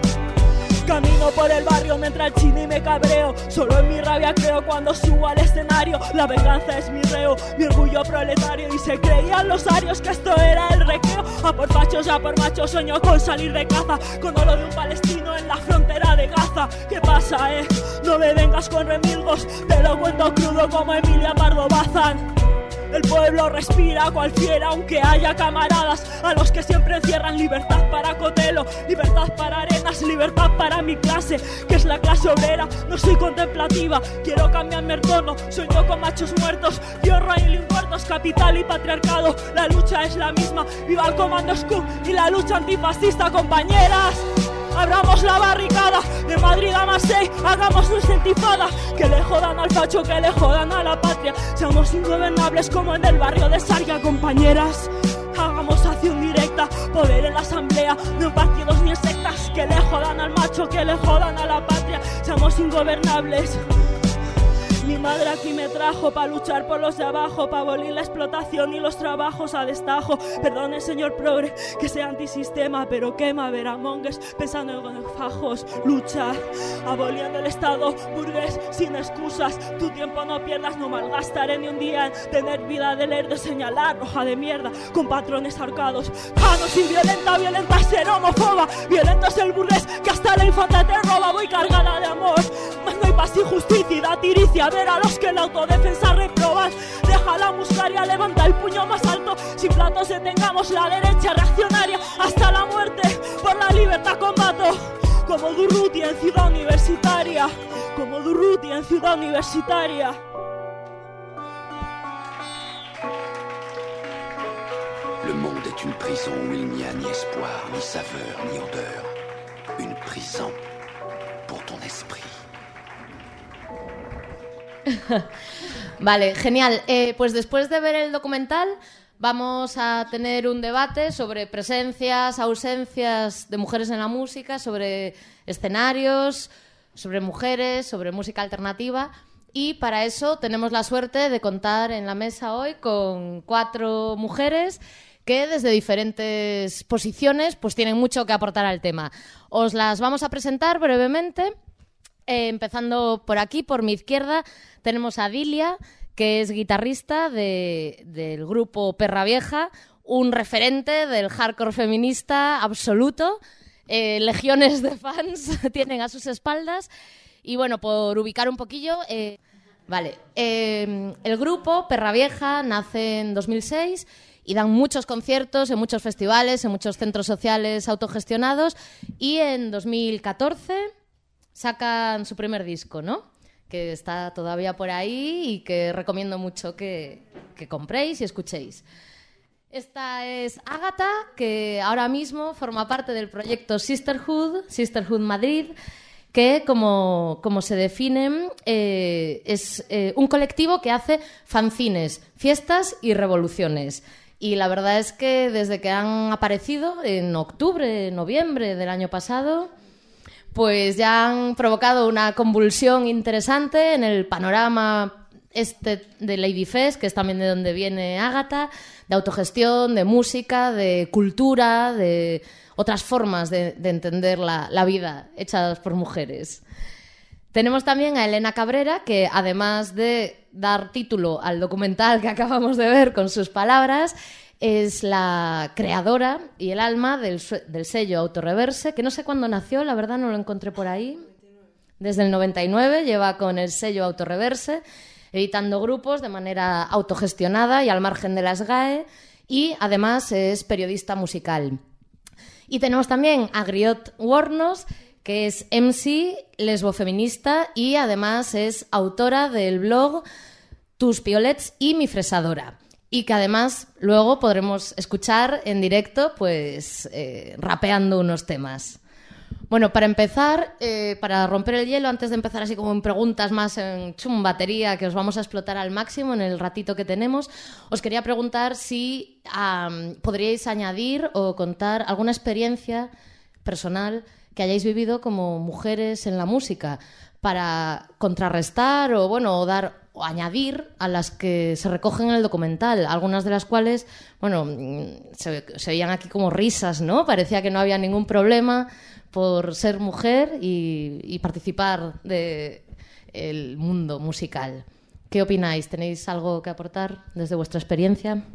Camino por el barrio mientras el chino y me cabreo. Solo en mi rabia creo cuando subo al escenario. La venganza es mi reo, mi orgullo proletario. Y se creían los arios que esto era el recreo. A por fachos, a por machos, sueño con salir de caza. Con oro de un palestino en la frontera de Gaza. ¿Qué pasa, No me vengas con remilgos, te lo cuento crudo como Emilia Pardo Bazán. El pueblo respira cual fiera aunque haya camaradas a los que siempre encierran. Libertad para Cotelo, libertad para Arenas, libertad para mi clase, que es la clase obrera. No soy contemplativa, quiero cambiarme el tono. Sueño con machos muertos, Fiorra y Linguardos, capital y patriarcado. La lucha es la misma, viva el comando Scoop y la lucha antifascista, compañeras. Abramos la barricada de Madrid a Marseille, hagamos nuestra intifada. Que le jodan al facho, que le jodan a la patria. Seamos ingobernables como en el barrio de Sarria, compañeras. Hagamos acción directa, poder en la asamblea, no en partidos ni en sectas. Que le jodan al macho, que le jodan a la patria. Seamos ingobernables. Mi madre aquí me trajo pa' luchar por los de abajo, pa' abolir la explotación y los trabajos a destajo. Perdone, señor progre, que sea antisistema, pero quema ver a mongues pensando en fajos. Lucha, aboliendo el Estado burgués sin excusas. Tu tiempo no pierdas, no malgastaré ni un día en tener vida de leer, de señalar, hoja de mierda, con patrones arcados. Ah, no soy violenta, violenta es ser homófoba. Violento es el burgués que hasta la infanta te roba. Voy cargada de amor, mas no hay paz sin justicia y da tiricia. Ver a los que en la autodefensa reproban. Deja la muscaria, levanta el puño más alto. Sin platos detengamos la derecha reaccionaria. Hasta la muerte, por la libertad combato. Como Durruti en Ciudad Universitaria. Como Durruti en Ciudad Universitaria.
Le monde est une prison où il n'y a ni espoir, ni saveur, ni odeur. Une prison pour ton esprit.
Vale, genial. Pues después de ver el documental vamos a tener un debate sobre presencias, ausencias de mujeres en la música, sobre escenarios, sobre mujeres, sobre música alternativa. Y para eso tenemos la suerte de contar en la mesa hoy con 4 mujeres que desde diferentes posiciones pues tienen mucho que aportar al tema. Os las vamos a presentar brevemente. Empezando por aquí, por mi izquierda, tenemos a Dilia, que es guitarrista del grupo Perra Vieja, un referente del hardcore feminista absoluto. Legiones de fans tienen a sus espaldas. Y bueno, por ubicar un poquillo, el grupo Perra Vieja nace en 2006 y dan muchos conciertos en muchos festivales, en muchos centros sociales autogestionados. Y en 2014... sacan su primer disco, ¿no? Que está todavía por ahí y que recomiendo mucho que compréis y escuchéis. Esta es Ágata, que ahora mismo forma parte del proyecto Sisterhood Madrid, que, como se definen, es un colectivo que hace fanzines, fiestas y revoluciones. Y la verdad es que desde que han aparecido en octubre, noviembre del año pasado, pues ya han provocado una convulsión interesante en el panorama de Ladyfest, que es también de donde viene Ágata, de autogestión, de música, de cultura, de otras formas de entender la vida hechas por mujeres. Tenemos también a Elena Cabrera, que además de dar título al documental que acabamos de ver con sus palabras, es la creadora y el alma del sello Autorreverse, que no sé cuándo nació, la verdad no lo encontré por ahí. Desde el 99 lleva con el sello Autorreverse, editando grupos de manera autogestionada y al margen de las GAE, y además es periodista musical. Y tenemos también a Griot Wornos, que es MC, lesbofeminista y además es autora del blog Tus Piolets y Mi Fresadora. Y que además luego podremos escuchar en directo, pues rapeando unos temas. Bueno, para empezar, para romper el hielo, antes de empezar así como en preguntas más en batería, que os vamos a explotar al máximo en el ratito que tenemos, os quería preguntar si podríais añadir o contar alguna experiencia personal que hayáis vivido como mujeres en la música para contrarrestar o dar o añadir a las que se recogen en el documental, algunas de las cuales, bueno, se veían aquí como risas, ¿no? Parecía que no había ningún problema por ser mujer y participar del mundo musical. ¿Qué opináis? ¿Tenéis algo que aportar desde vuestra experiencia?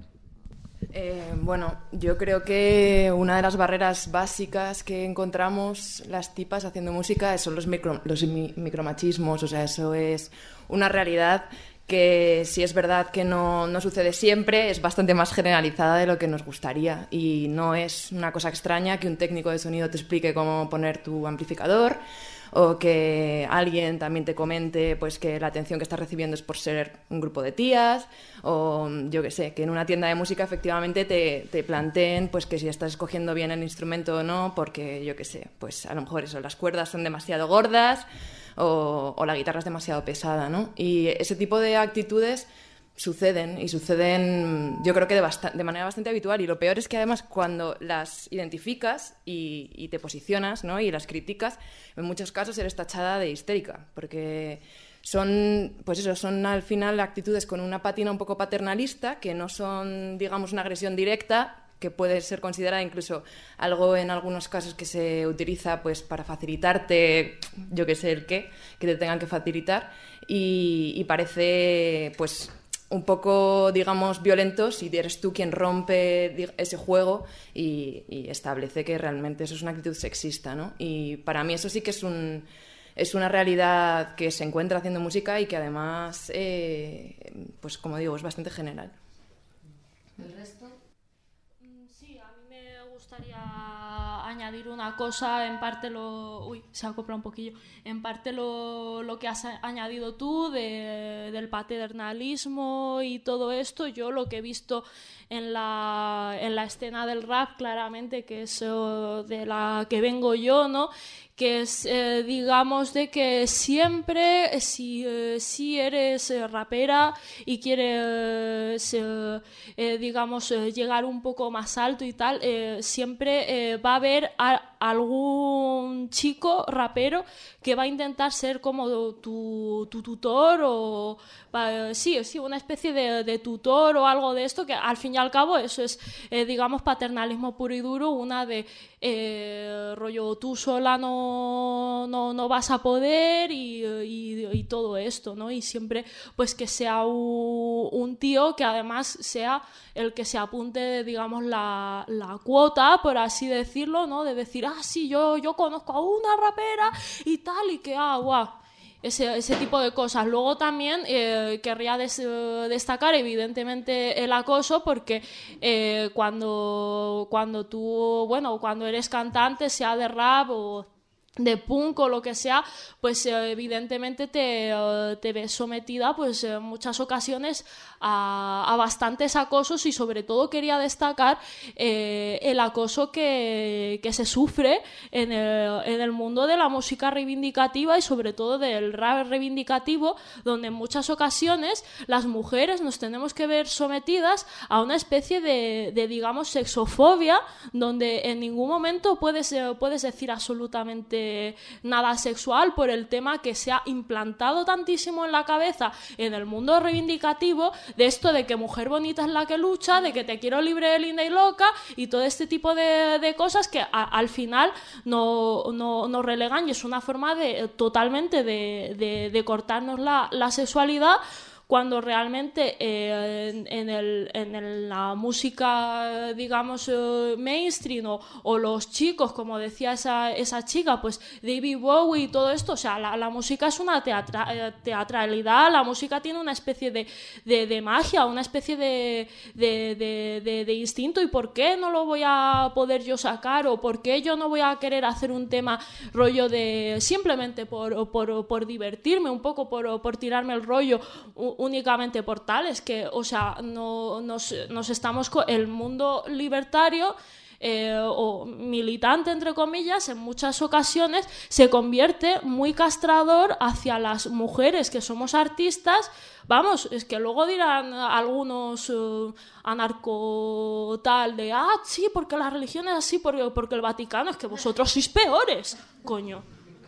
Bueno, yo creo que una de las barreras básicas que encontramos las tipas haciendo música son los micromachismos, o sea, eso es una realidad que si es verdad que no sucede siempre, es bastante más generalizada de lo que nos gustaría y no es una cosa extraña que un técnico de sonido te explique cómo poner tu amplificador o que alguien también te comente pues que la atención que estás recibiendo es por ser un grupo de tías o yo qué sé, que en una tienda de música efectivamente te planteen pues que si estás escogiendo bien el instrumento o no porque yo qué sé, pues a lo mejor eso, las cuerdas son demasiado gordas o la guitarra es demasiado pesada, ¿no? Y ese tipo de actitudes suceden yo creo que de manera bastante habitual y lo peor es que además cuando las identificas y te posicionas, ¿no? Y las criticas, en muchos casos eres tachada de histérica porque son al final actitudes con una pátina un poco paternalista que no son, digamos, una agresión directa que puede ser considerada incluso algo en algunos casos que se utiliza pues para facilitarte, yo qué sé, que te tengan que facilitar y parece pues un poco, digamos, violento si eres tú quien rompe ese juego y establece que realmente eso es una actitud sexista, ¿no? Y para mí eso sí que es una realidad que se encuentra haciendo música y que además, pues como digo, es bastante general.
¿El resto?
Sí, a mí me gustaría añadir una cosa, en parte se acopla un poquillo, en parte lo que has añadido tú del paternalismo y todo esto, yo lo que he visto en la escena del rap claramente, que es de la que vengo yo, ¿no? Que es, digamos, de que siempre, si eres rapera y quieres, digamos, llegar un poco más alto y tal, siempre va a haber algún chico rapero que va a intentar ser como tu tutor o sí, una especie de tutor o algo de esto, que al fin y al cabo eso es, digamos, paternalismo puro y duro, una de rollo tú sola no vas a poder y todo esto, ¿no? Y siempre pues que sea un tío que además sea el que se apunte, digamos, la cuota, por así decirlo, ¿no? De decir, sí, yo conozco a una rapera y tal, y que, guau. Ese tipo de cosas. Luego también querría destacar evidentemente el acoso porque cuando tú, bueno, cuando eres cantante, sea de rap o punk o lo que sea, pues evidentemente te ves sometida pues en muchas ocasiones a bastantes acosos, y sobre todo quería destacar el acoso que se sufre en el mundo de la música reivindicativa y sobre todo del rap reivindicativo, donde en muchas ocasiones las mujeres nos tenemos que ver sometidas a una especie de digamos sexofobia, donde en ningún momento puedes decir absolutamente nada sexual, por el tema que se ha implantado tantísimo en la cabeza en el mundo reivindicativo, de esto de que mujer bonita es la que lucha, de que te quiero libre, linda y loca, y todo este tipo de cosas que al final no relegan, y es una forma totalmente de cortarnos la sexualidad, cuando realmente en la música, digamos, mainstream o los chicos, como decía esa chica, pues David Bowie y todo esto, o sea, la música es una teatralidad, la música tiene una especie de magia, una especie de instinto, y ¿por qué no lo voy a poder yo sacar? ¿O por qué yo no voy a querer hacer un tema rollo de simplemente por divertirme un poco, por tirarme el rollo únicamente por tales que, o sea, nos estamos el mundo libertario o militante, entre comillas, en muchas ocasiones se convierte muy castrador hacia las mujeres que somos artistas. Vamos, es que luego dirán algunos anarco tal de sí, porque la religión es así, porque el Vaticano, es que vosotros sois peores, coño.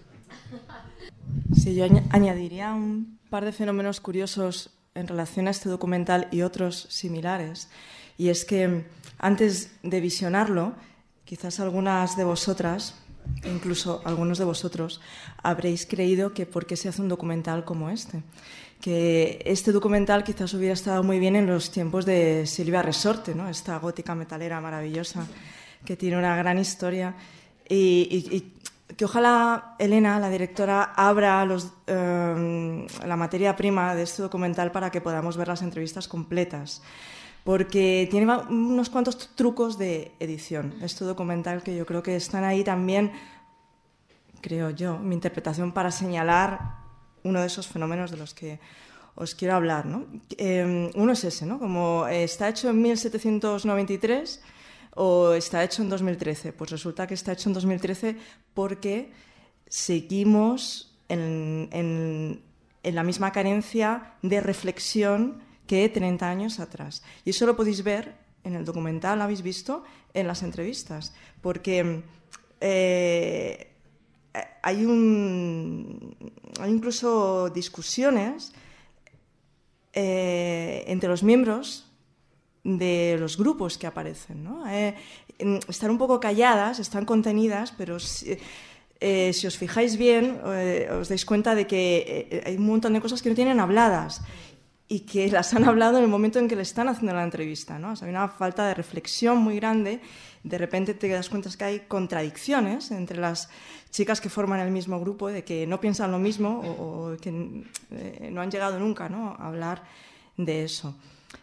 Sí, yo añadiría un par de fenómenos curiosos en relación a este documental y otros similares. Y es que antes de visionarlo, quizás algunas de vosotras, incluso algunos de vosotros, habréis creído que por qué se hace un documental como este. Que este documental quizás hubiera estado muy bien en los tiempos de Silvia Resorte, ¿no? Esta gótica metalera maravillosa que tiene una gran historia. Y que ojalá Elena, la directora, abra la materia prima de este documental para que podamos ver las entrevistas completas, porque tiene unos cuantos trucos de edición este documental que yo creo que están ahí también, creo yo, mi interpretación, para señalar uno de esos fenómenos de los que os quiero hablar, ¿no? Uno es ese, ¿no? Como está hecho en 1793... o está hecho en 2013. Pues resulta que está hecho en 2013 porque seguimos en la misma carencia de reflexión que 30 años atrás. Y eso lo podéis ver en el documental, lo habéis visto en las entrevistas, porque hay incluso discusiones entre los miembros de los grupos que aparecen, ¿no? Están un poco calladas, están contenidas, pero si os fijáis bien, os dais cuenta de que hay un montón de cosas que no tienen habladas y que las han hablado en el momento en que le están haciendo la entrevista, ¿no? O sea, hay una falta de reflexión muy grande. De repente te das cuenta que hay contradicciones entre las chicas que forman el mismo grupo, de que no piensan lo mismo o que no han llegado nunca, ¿no?, a hablar de eso.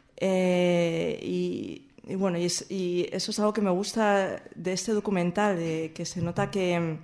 Y bueno, y eso es algo que me gusta de este documental, de que se nota que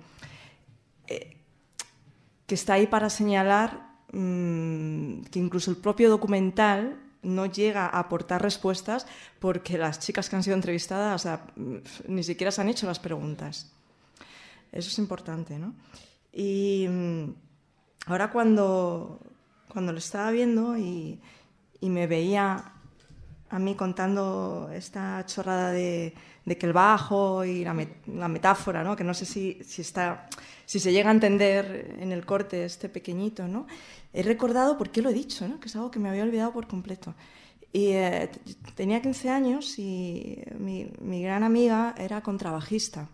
está ahí para señalar que incluso el propio documental no llega a aportar respuestas, porque las chicas que han sido entrevistadas, o sea, ni siquiera se han hecho las preguntas. Eso es importante, ¿no? Y ahora cuando lo estaba viendo y me veía a mí contando esta chorrada de que el bajo y la metáfora, ¿no?, que no sé si se llega a entender en el corte este pequeñito, ¿no?, he recordado por qué lo he dicho, ¿no?, que es algo que me había olvidado por completo. Y tenía 15 años y mi gran amiga era contrabajista.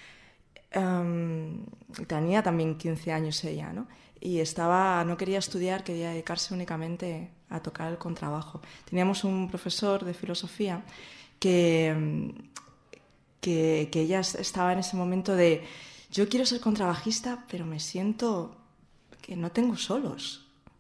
Tenía también 15 años ella, ¿no? Y no quería estudiar, quería dedicarse únicamente a tocar el contrabajo. Teníamos un profesor de filosofía que ella estaba en ese momento de: yo quiero ser contrabajista, pero me siento que no tengo solos.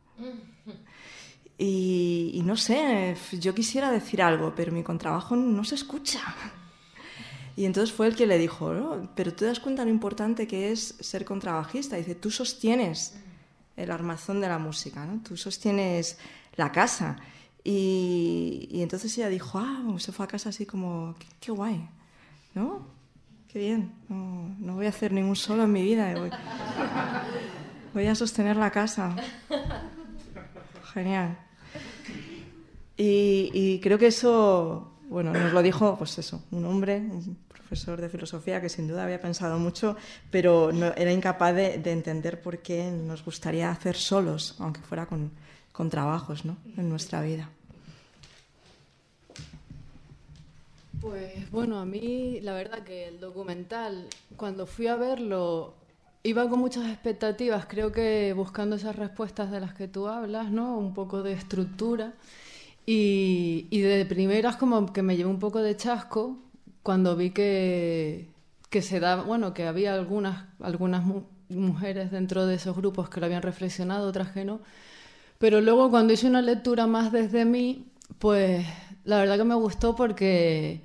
Y no sé, yo quisiera decir algo, pero mi contrabajo no se escucha. Y entonces fue el que le dijo, ¿no? Pero tú te das cuenta lo importante que es ser contrabajista. Dice, tú sostienes el armazón de la música, ¿no? Tú sostienes la casa. Y entonces ella dijo, se fue a casa así como, qué guay, ¿no? Qué bien, no voy a hacer ningún solo en mi vida. Voy a sostener la casa. Genial. Y creo que eso, bueno, nos lo dijo, pues eso, un hombre, un profesor de filosofía que sin duda había pensado mucho, pero no, era incapaz de entender por qué nos gustaría hacer solos, aunque fuera con trabajos, ¿no? En nuestra vida.
Pues bueno, a mí la verdad que el documental, cuando fui a verlo, iba con muchas expectativas, creo que buscando esas respuestas de las que tú hablas, ¿no? Un poco de estructura. Y de primeras como que me llevé un poco de chasco cuando vi que se da, bueno, que había algunas mujeres dentro de esos grupos que lo habían reflexionado, otras que no. Pero luego cuando hice una lectura más desde mí, pues la verdad que me gustó porque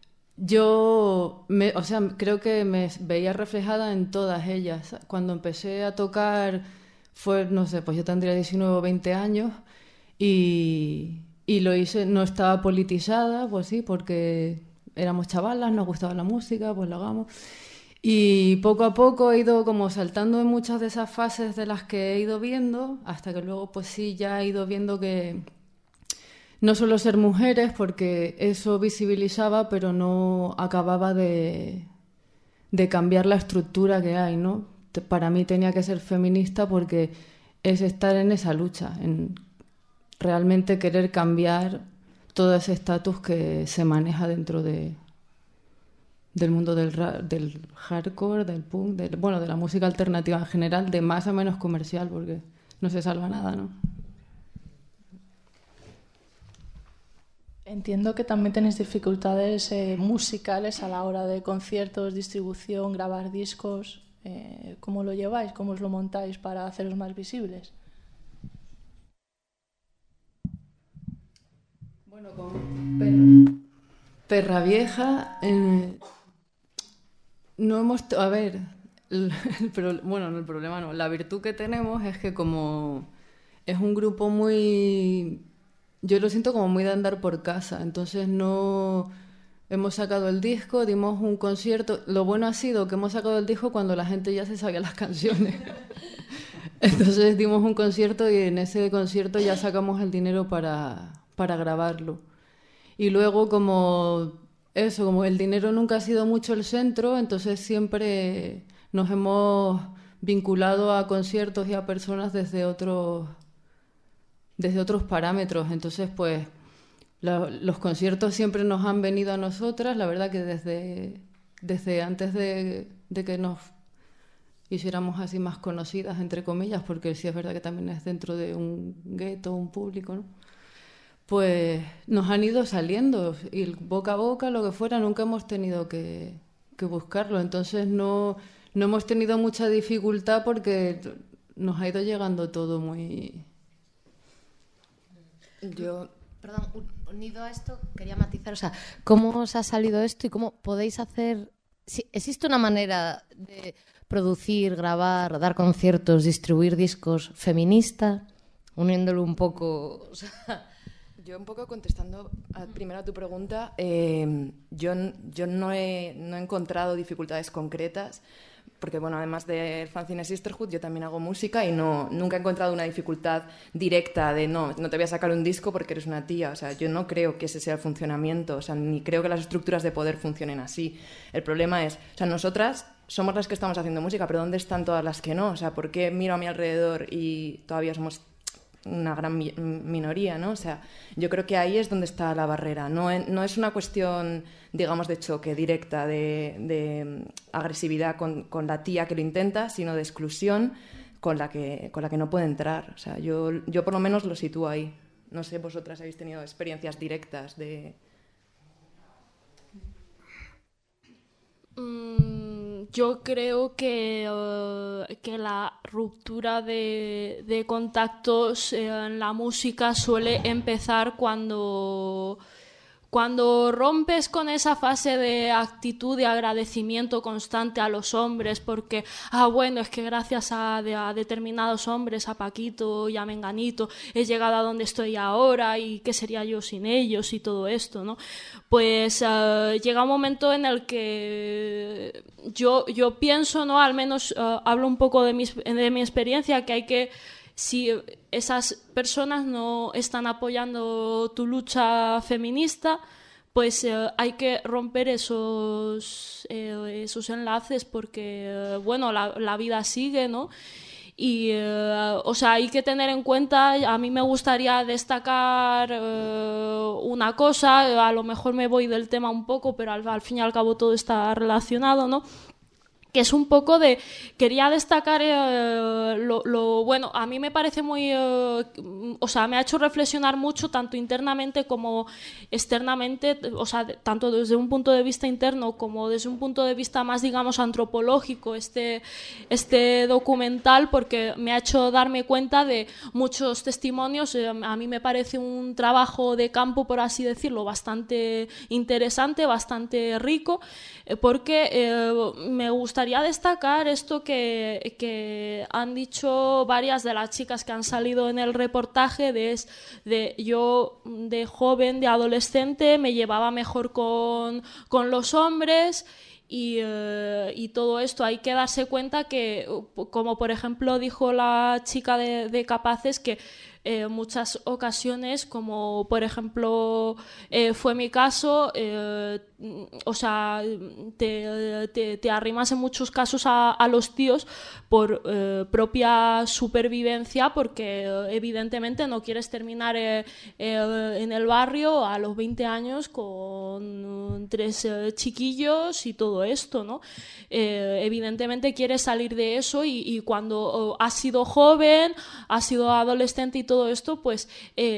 creo que me veía reflejada en todas ellas. Cuando empecé a tocar no sé, pues yo tendría 19 o 20 años y lo hice, no estaba politizada, pues sí, porque éramos chavalas, nos gustaba la música, pues lo hagamos. Y poco a poco he ido como saltando en muchas de esas fases de las que he ido viendo, hasta que luego pues sí ya he ido viendo que no solo ser mujeres, porque eso visibilizaba, pero no acababa de cambiar la estructura que hay, ¿no? Para mí tenía que ser feminista porque es estar en esa lucha, en realmente querer cambiar todo ese estatus que se maneja dentro del mundo del hardcore, del punk, de la música alternativa en general, de más a menos comercial, porque no se salva nada, ¿no?
Entiendo que también tenéis dificultades musicales a la hora de conciertos, distribución, grabar discos. ¿Cómo lo lleváis? ¿Cómo os lo montáis para haceros más visibles?
Bueno, con Perra Vieja no hemos... A ver, el problema no. La virtud que tenemos es que como es un grupo muy... Yo lo siento como muy de andar por casa, entonces no... Hemos sacado el disco, dimos un concierto. Lo bueno ha sido que hemos sacado el disco cuando la gente ya se sabía las canciones. Entonces dimos un concierto y en ese concierto ya sacamos el dinero para grabarlo. Y luego como el dinero nunca ha sido mucho el centro, entonces siempre nos hemos vinculado a conciertos y a personas desde otros parámetros. Entonces pues los conciertos siempre nos han venido a nosotras, la verdad que desde antes de que nos hiciéramos así más conocidas, entre comillas, porque sí es verdad que también es dentro de un gueto, un público, ¿no? Pues nos han ido saliendo, y boca a boca, lo que fuera, nunca hemos tenido que buscarlo. Entonces no hemos tenido mucha dificultad porque nos ha ido llegando todo muy...
Perdón, unido a esto, quería matizar, o sea, ¿cómo os ha salido esto y cómo podéis hacer... ¿Existe una manera de producir, grabar, dar conciertos, distribuir discos feminista, uniéndolo un poco... O sea...
Yo un poco contestando primero a tu pregunta, yo no he encontrado dificultades concretas, porque bueno, además del fanzine Sisterhood, yo también hago música y nunca he encontrado una dificultad directa de no te voy a sacar un disco porque eres una tía. O sea, yo no creo que ese sea el funcionamiento, o sea, ni creo que las estructuras de poder funcionen así. El problema es, o sea, nosotras somos las que estamos haciendo música, pero ¿dónde están todas las que no? O sea, ¿por qué miro a mi alrededor y todavía somos una gran minoría, ¿no? O sea, yo creo que ahí es donde está la barrera. No es una cuestión, digamos, de choque directa, de agresividad con la tía que lo intenta, sino de exclusión con la que no puede entrar. O sea, yo por lo menos lo sitúo ahí. No sé, vosotras habéis tenido experiencias directas de...
Yo creo que la ruptura de contactos en la música suele empezar cuando cuando rompes con esa fase de actitud de agradecimiento constante a los hombres, porque, bueno, es que gracias a determinados hombres, a Paquito y a Menganito, he llegado a donde estoy ahora y qué sería yo sin ellos y todo esto, ¿no? Pues llega un momento en el que yo pienso, ¿no? Al menos hablo un poco de mi experiencia, que hay que, si esas personas no están apoyando tu lucha feminista, pues hay que romper esos enlaces, porque bueno, la vida sigue, ¿no? Y o sea, hay que tener en cuenta, a mí me gustaría destacar una cosa, a lo mejor me voy del tema un poco, pero al fin y al cabo todo está relacionado, ¿no? Que es un poco de... Quería destacar bueno, a mí me parece muy... o sea, me ha hecho reflexionar mucho, tanto internamente como externamente, o sea, tanto desde un punto de vista interno como desde un punto de vista más, digamos, antropológico, este documental, porque me ha hecho darme cuenta de muchos testimonios. A mí me parece un trabajo de campo, por así decirlo, bastante interesante, bastante rico, porque me gustaría destacar esto que han dicho varias de las chicas que han salido en el reportaje, de yo de joven, de adolescente, me llevaba mejor con los hombres. Y todo esto, hay que darse cuenta que, como por ejemplo dijo la chica de Capaces, que muchas ocasiones, como por ejemplo fue mi caso, o sea, te arrimas en muchos casos a los tíos por propia supervivencia, porque evidentemente no quieres terminar en el barrio a los 20 años con 3 chiquillos y todo esto, ¿no? Evidentemente quieres salir de eso, y cuando has sido joven, has sido adolescente y todo esto, pues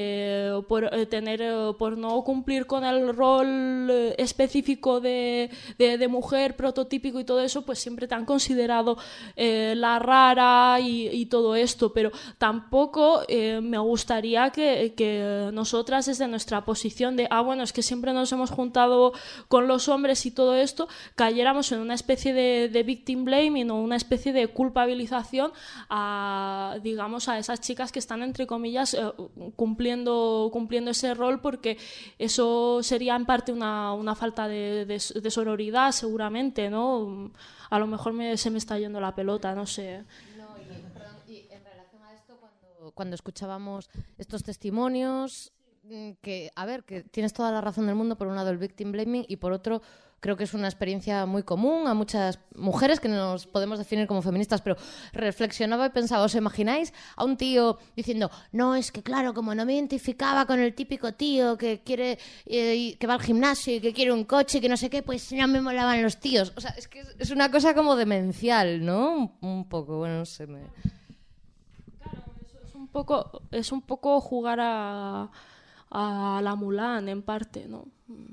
por no cumplir con el rol específico de mujer prototípico y todo eso, pues siempre te han considerado la rara y todo esto, pero tampoco me gustaría que nosotras, desde nuestra posición de bueno, es que siempre nos hemos juntado con los hombres y todo esto, cayéramos en una especie de victim blaming, o una especie de culpabilización digamos, a esas chicas que están, entre comillas, cumpliendo ese rol, porque eso sería en parte una falta de sororidad, seguramente, ¿no? A lo mejor se me está yendo la pelota, no sé.
No, y en relación a esto, cuando escuchábamos estos testimonios, que, a ver, que tienes toda la razón del mundo, por un lado el victim blaming, y por otro creo que es una experiencia muy común a muchas mujeres que nos podemos definir como feministas, pero reflexionaba y pensaba, ¿os imagináis a un tío diciendo, no, es que claro, como no me identificaba con el típico tío que quiere, que va al gimnasio y que quiere un coche y que no sé qué, pues no me molaban los tíos? O sea, es que es una cosa como demencial, ¿no? Un poco, bueno, no sé.
Claro, eso es un poco jugar a la Mulan, en parte, ¿no?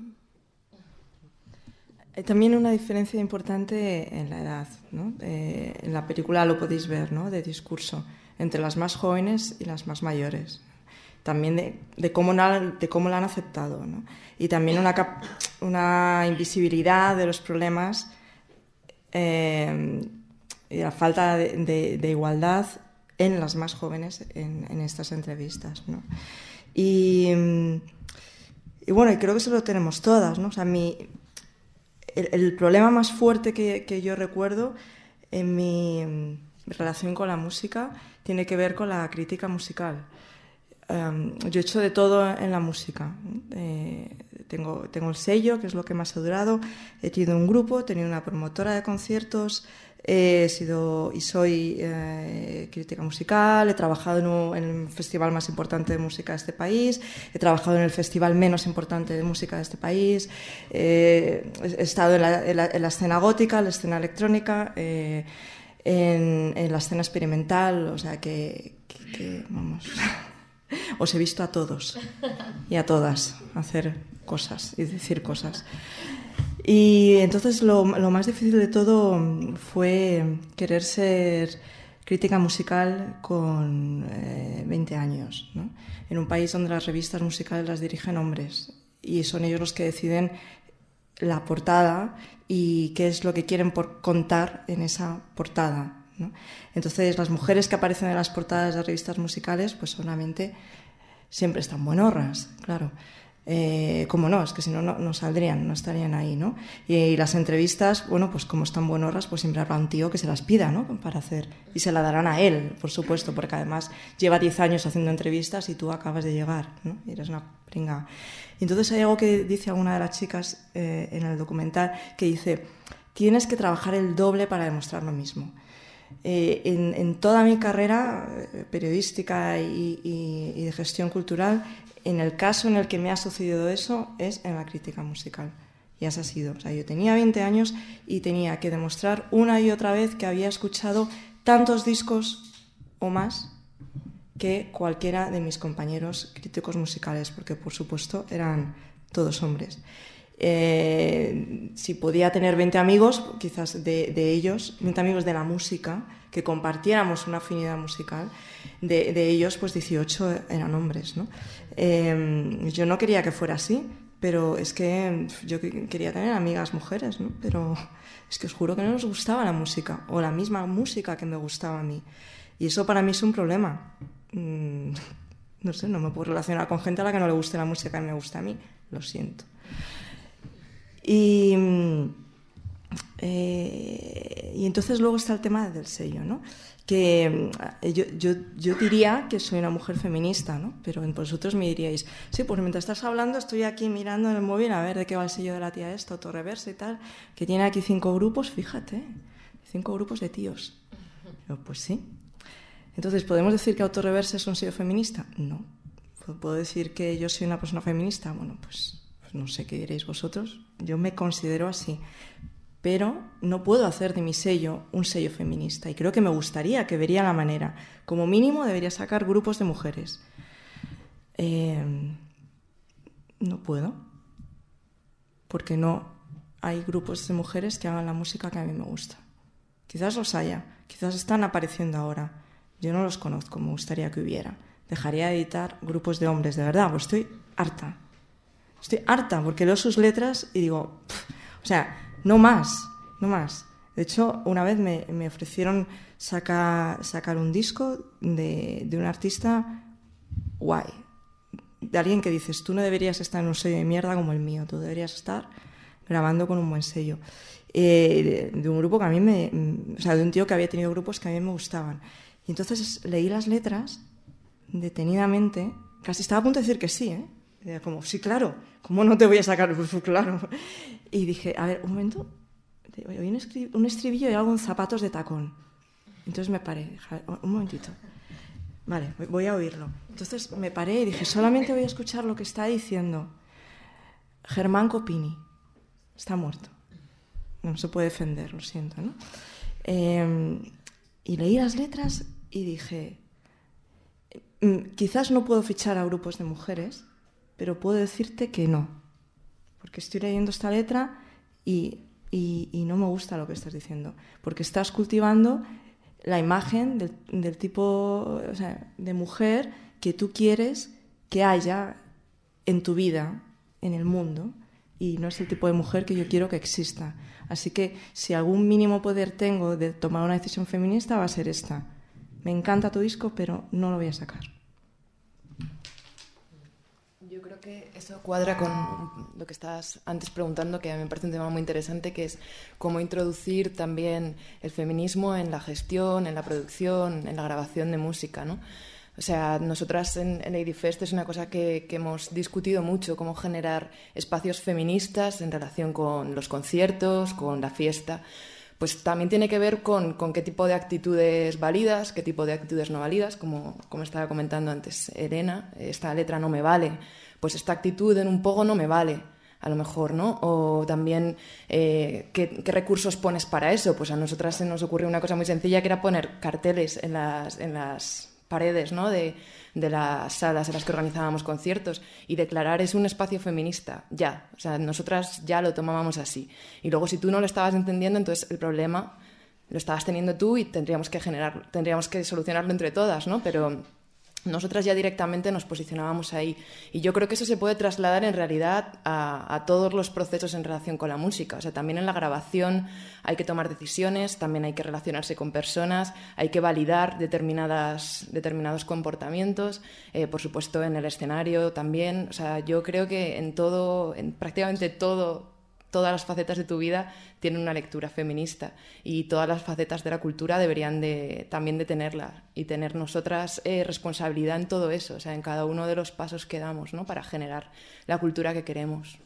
Hay también una diferencia importante en la edad, ¿no? En la película lo podéis ver, ¿no? De discurso entre las más jóvenes y las más mayores. También de cómo la han aceptado, ¿no? Y también una invisibilidad de los problemas y la falta de igualdad en las más jóvenes en estas entrevistas, ¿no? Y bueno, y creo que eso lo tenemos todas, ¿no? O sea, el problema más fuerte que yo recuerdo en mi relación con la música tiene que ver con la crítica musical. Yo he hecho de todo en la música. Tengo el sello, que es lo que más ha durado. He tenido un grupo, he tenido una promotora de conciertos, he sido y soy crítica musical, he trabajado en el festival más importante de música de este país, he trabajado en el festival menos importante de música de este país, he estado en la escena gótica, en la escena electrónica, en la escena experimental, o sea que vamos, os he visto a todos y a todas hacer cosas y decir cosas. Y entonces lo más difícil de todo fue querer ser crítica musical con 20 años, ¿no? En un país donde las revistas musicales las dirigen hombres y son ellos los que deciden la portada y qué es lo que quieren contar en esa portada, ¿no? Entonces, las mujeres que aparecen en las portadas de revistas musicales, pues solamente siempre están buenorras, claro. Como no, es que si no, no saldrían, no estarían ahí, ¿no? Y las entrevistas, bueno, pues como están buenorras, pues siempre habrá un tío que se las pida, ¿no? Para hacer, y se la darán a él, por supuesto, porque además lleva 10 años haciendo entrevistas y tú acabas de llegar, ¿no? Y eres una pringa. Y entonces hay algo que dice alguna de las chicas en el documental, que dice, tienes que trabajar el doble para demostrar lo mismo. En toda mi carrera periodística y de gestión cultural, en el caso en el que me ha sucedido eso es en la crítica musical. Y así ha sido. O sea, yo tenía 20 años y tenía que demostrar una y otra vez que había escuchado tantos discos o más que cualquiera de mis compañeros críticos musicales, porque por supuesto eran todos hombres. Si podía tener 20 amigos, quizás de ellos, 20 amigos de la música, que compartiéramos una afinidad musical, de ellos pues 18 eran hombres, ¿no? Yo no quería que fuera así, pero es que yo quería tener amigas mujeres, ¿no? Pero es que os juro que no nos gustaba la música, o la misma música que me gustaba a mí, y eso para mí es un problema. No sé, no me puedo relacionar con gente a la que no le guste la música que me gusta a mí, lo siento. Y entonces luego está el tema del sello, ¿no? Que yo diría que soy una mujer feminista, ¿no? Pero vosotros me diríais, sí, pues mientras estás hablando estoy aquí mirando en el móvil a ver de qué va el sello de la tía esta, Autorreversa y tal, que tiene aquí 5 grupos, fíjate, 5 grupos de tíos. Pero, pues sí. Entonces, ¿podemos decir que Autorreversa es un sello feminista? No. ¿Puedo decir que yo soy una persona feminista? Bueno, pues no sé qué diréis vosotros. Yo me considero así. Pero no puedo hacer de mi sello un sello feminista. Y creo que me gustaría, que vería la manera. Como mínimo debería sacar grupos de mujeres. No puedo. Porque no hay grupos de mujeres que hagan la música que a mí me gusta. Quizás los haya. Quizás están apareciendo ahora. Yo no los conozco, me gustaría que hubiera. Dejaría de editar grupos de hombres, de verdad, pues estoy harta. Estoy harta porque leo sus letras y digo, o sea, no más. De hecho, una vez me ofrecieron sacar un disco de un artista guay, de alguien que dices, tú no deberías estar en un sello de mierda como el mío, tú deberías estar grabando con un buen sello. De un grupo que a mí de un tío que había tenido grupos que a mí me gustaban. Y entonces leí las letras detenidamente, casi estaba a punto de decir que sí, ¿eh? Como, sí, claro, ¿cómo no te voy a sacar? Pues claro. Y dije, a ver, un momento, oí un estribillo y algo en zapatos de tacón. Entonces me paré, dije, un momentito. Vale, voy a oírlo. Entonces me paré y dije, solamente voy a escuchar lo que está diciendo. Germán Copini está muerto. No se puede defender, lo siento, ¿no? Y leí las letras y dije, quizás no puedo fichar a grupos de mujeres, pero puedo decirte que no, porque estoy leyendo esta letra y no me gusta lo que estás diciendo, porque estás cultivando la imagen del tipo, o sea, de mujer que tú quieres que haya en tu vida, en el mundo, y no es el tipo de mujer que yo quiero que exista. Así que si algún mínimo poder tengo de tomar una decisión feminista va a ser esta. Me encanta tu disco, pero no lo voy a sacar.
Yo creo que eso cuadra con lo que estabas antes preguntando, que a mí me parece un tema muy interesante, que es cómo introducir también el feminismo en la gestión, en la producción, en la grabación de música, ¿no? O sea, nosotras en Ladyfest es una cosa que hemos discutido mucho, cómo generar espacios feministas en relación con los conciertos, con la fiesta. Pues también tiene que ver con qué tipo de actitudes válidas, qué tipo de actitudes no válidas, como estaba comentando antes Elena, esta letra no me vale, pues esta actitud en un poco no me vale, a lo mejor, ¿no? O también ¿qué recursos pones para eso? Pues a nosotras se nos ocurrió una cosa muy sencilla, que era poner carteles en las paredes, ¿no? de las salas en las que organizábamos conciertos, y declarar es un espacio feminista, ya. O sea, nosotras ya lo tomábamos así. Y luego, si tú no lo estabas entendiendo, entonces el problema lo estabas teniendo tú y tendríamos que solucionarlo entre todas, ¿no? Pero nosotras ya directamente nos posicionábamos ahí. Y yo creo que eso se puede trasladar en realidad a todos los procesos en relación con la música. O sea, también en la grabación hay que tomar decisiones, también hay que relacionarse con personas, hay que validar determinados comportamientos, por supuesto en el escenario también. O sea, yo creo que en prácticamente todas las facetas de tu vida tienen una lectura feminista, y todas las facetas de la cultura deberían también de tenerla, y tener nosotras responsabilidad en todo eso, o sea, en cada uno de los pasos que damos, ¿no?, para generar la cultura que queremos.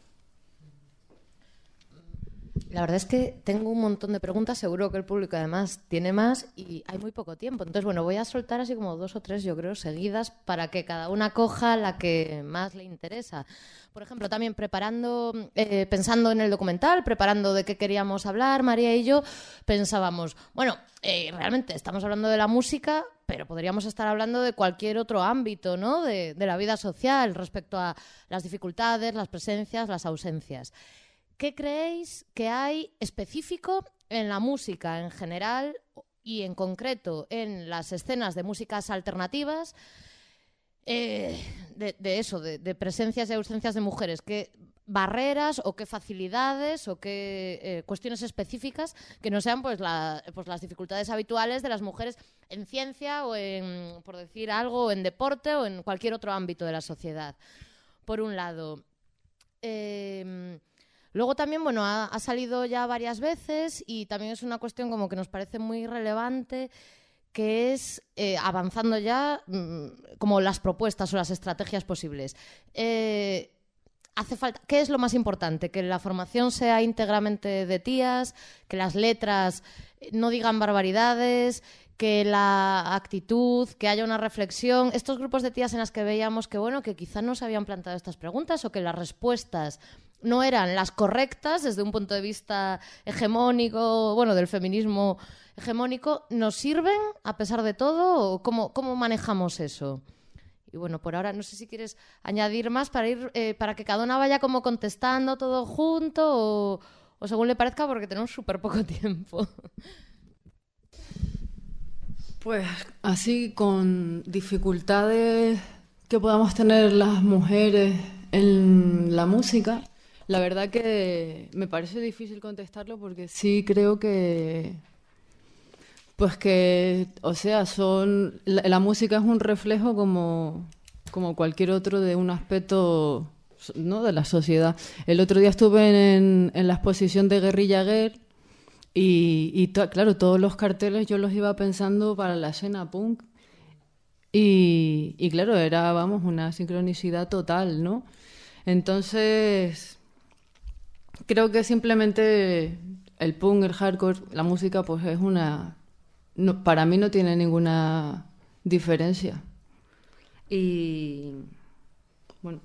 La verdad es que tengo un montón de preguntas, seguro que el público además tiene más y hay muy poco tiempo. Entonces, bueno, voy a soltar así como 2 o 3, yo creo, seguidas para que cada una coja la que más le interesa. Por ejemplo, también pensando en el documental, preparando de qué queríamos hablar, María y yo, pensábamos, bueno, realmente estamos hablando de la música, pero podríamos estar hablando de cualquier otro ámbito, ¿no?, de la vida social respecto a las dificultades, las presencias, las ausencias. ¿Qué creéis que hay específico en la música en general y en concreto en las escenas de músicas alternativas de presencias y ausencias de mujeres? ¿Qué barreras o qué facilidades o qué cuestiones específicas que no sean pues las dificultades habituales de las mujeres en ciencia o en, por decir algo, en deporte o en cualquier otro ámbito de la sociedad? Por un lado. Luego también, bueno, ha salido ya varias veces y también es una cuestión como que nos parece muy relevante, que es, avanzando ya, como las propuestas o las estrategias posibles. Hace falta, ¿qué es lo más importante? Que la formación sea íntegramente de tías, que las letras no digan barbaridades, que la actitud, que haya una reflexión. Estos grupos de tías en las que veíamos que, bueno, que quizá no se habían planteado estas preguntas o que las respuestas no eran las correctas desde un punto de vista hegemónico, bueno, del feminismo hegemónico, ¿nos sirven a pesar de todo? ¿O cómo manejamos eso? Y bueno, por ahora no sé si quieres añadir más para que cada una vaya como contestando todo junto o según le parezca, porque tenemos súper poco tiempo.
Pues así, con dificultades que podamos tener las mujeres en la música, la verdad que me parece difícil contestarlo, porque sí creo que, pues que, o sea, la música es un reflejo como cualquier otro de un aspecto, ¿no?, de la sociedad. El otro día estuve en la exposición de Guerrilla Girl y claro, todos los carteles yo los iba pensando para la escena punk y claro, era, vamos, una sincronicidad total, ¿no? Entonces, creo que simplemente el punk, el hardcore, la música, pues es para mí no tiene ninguna diferencia. Y bueno.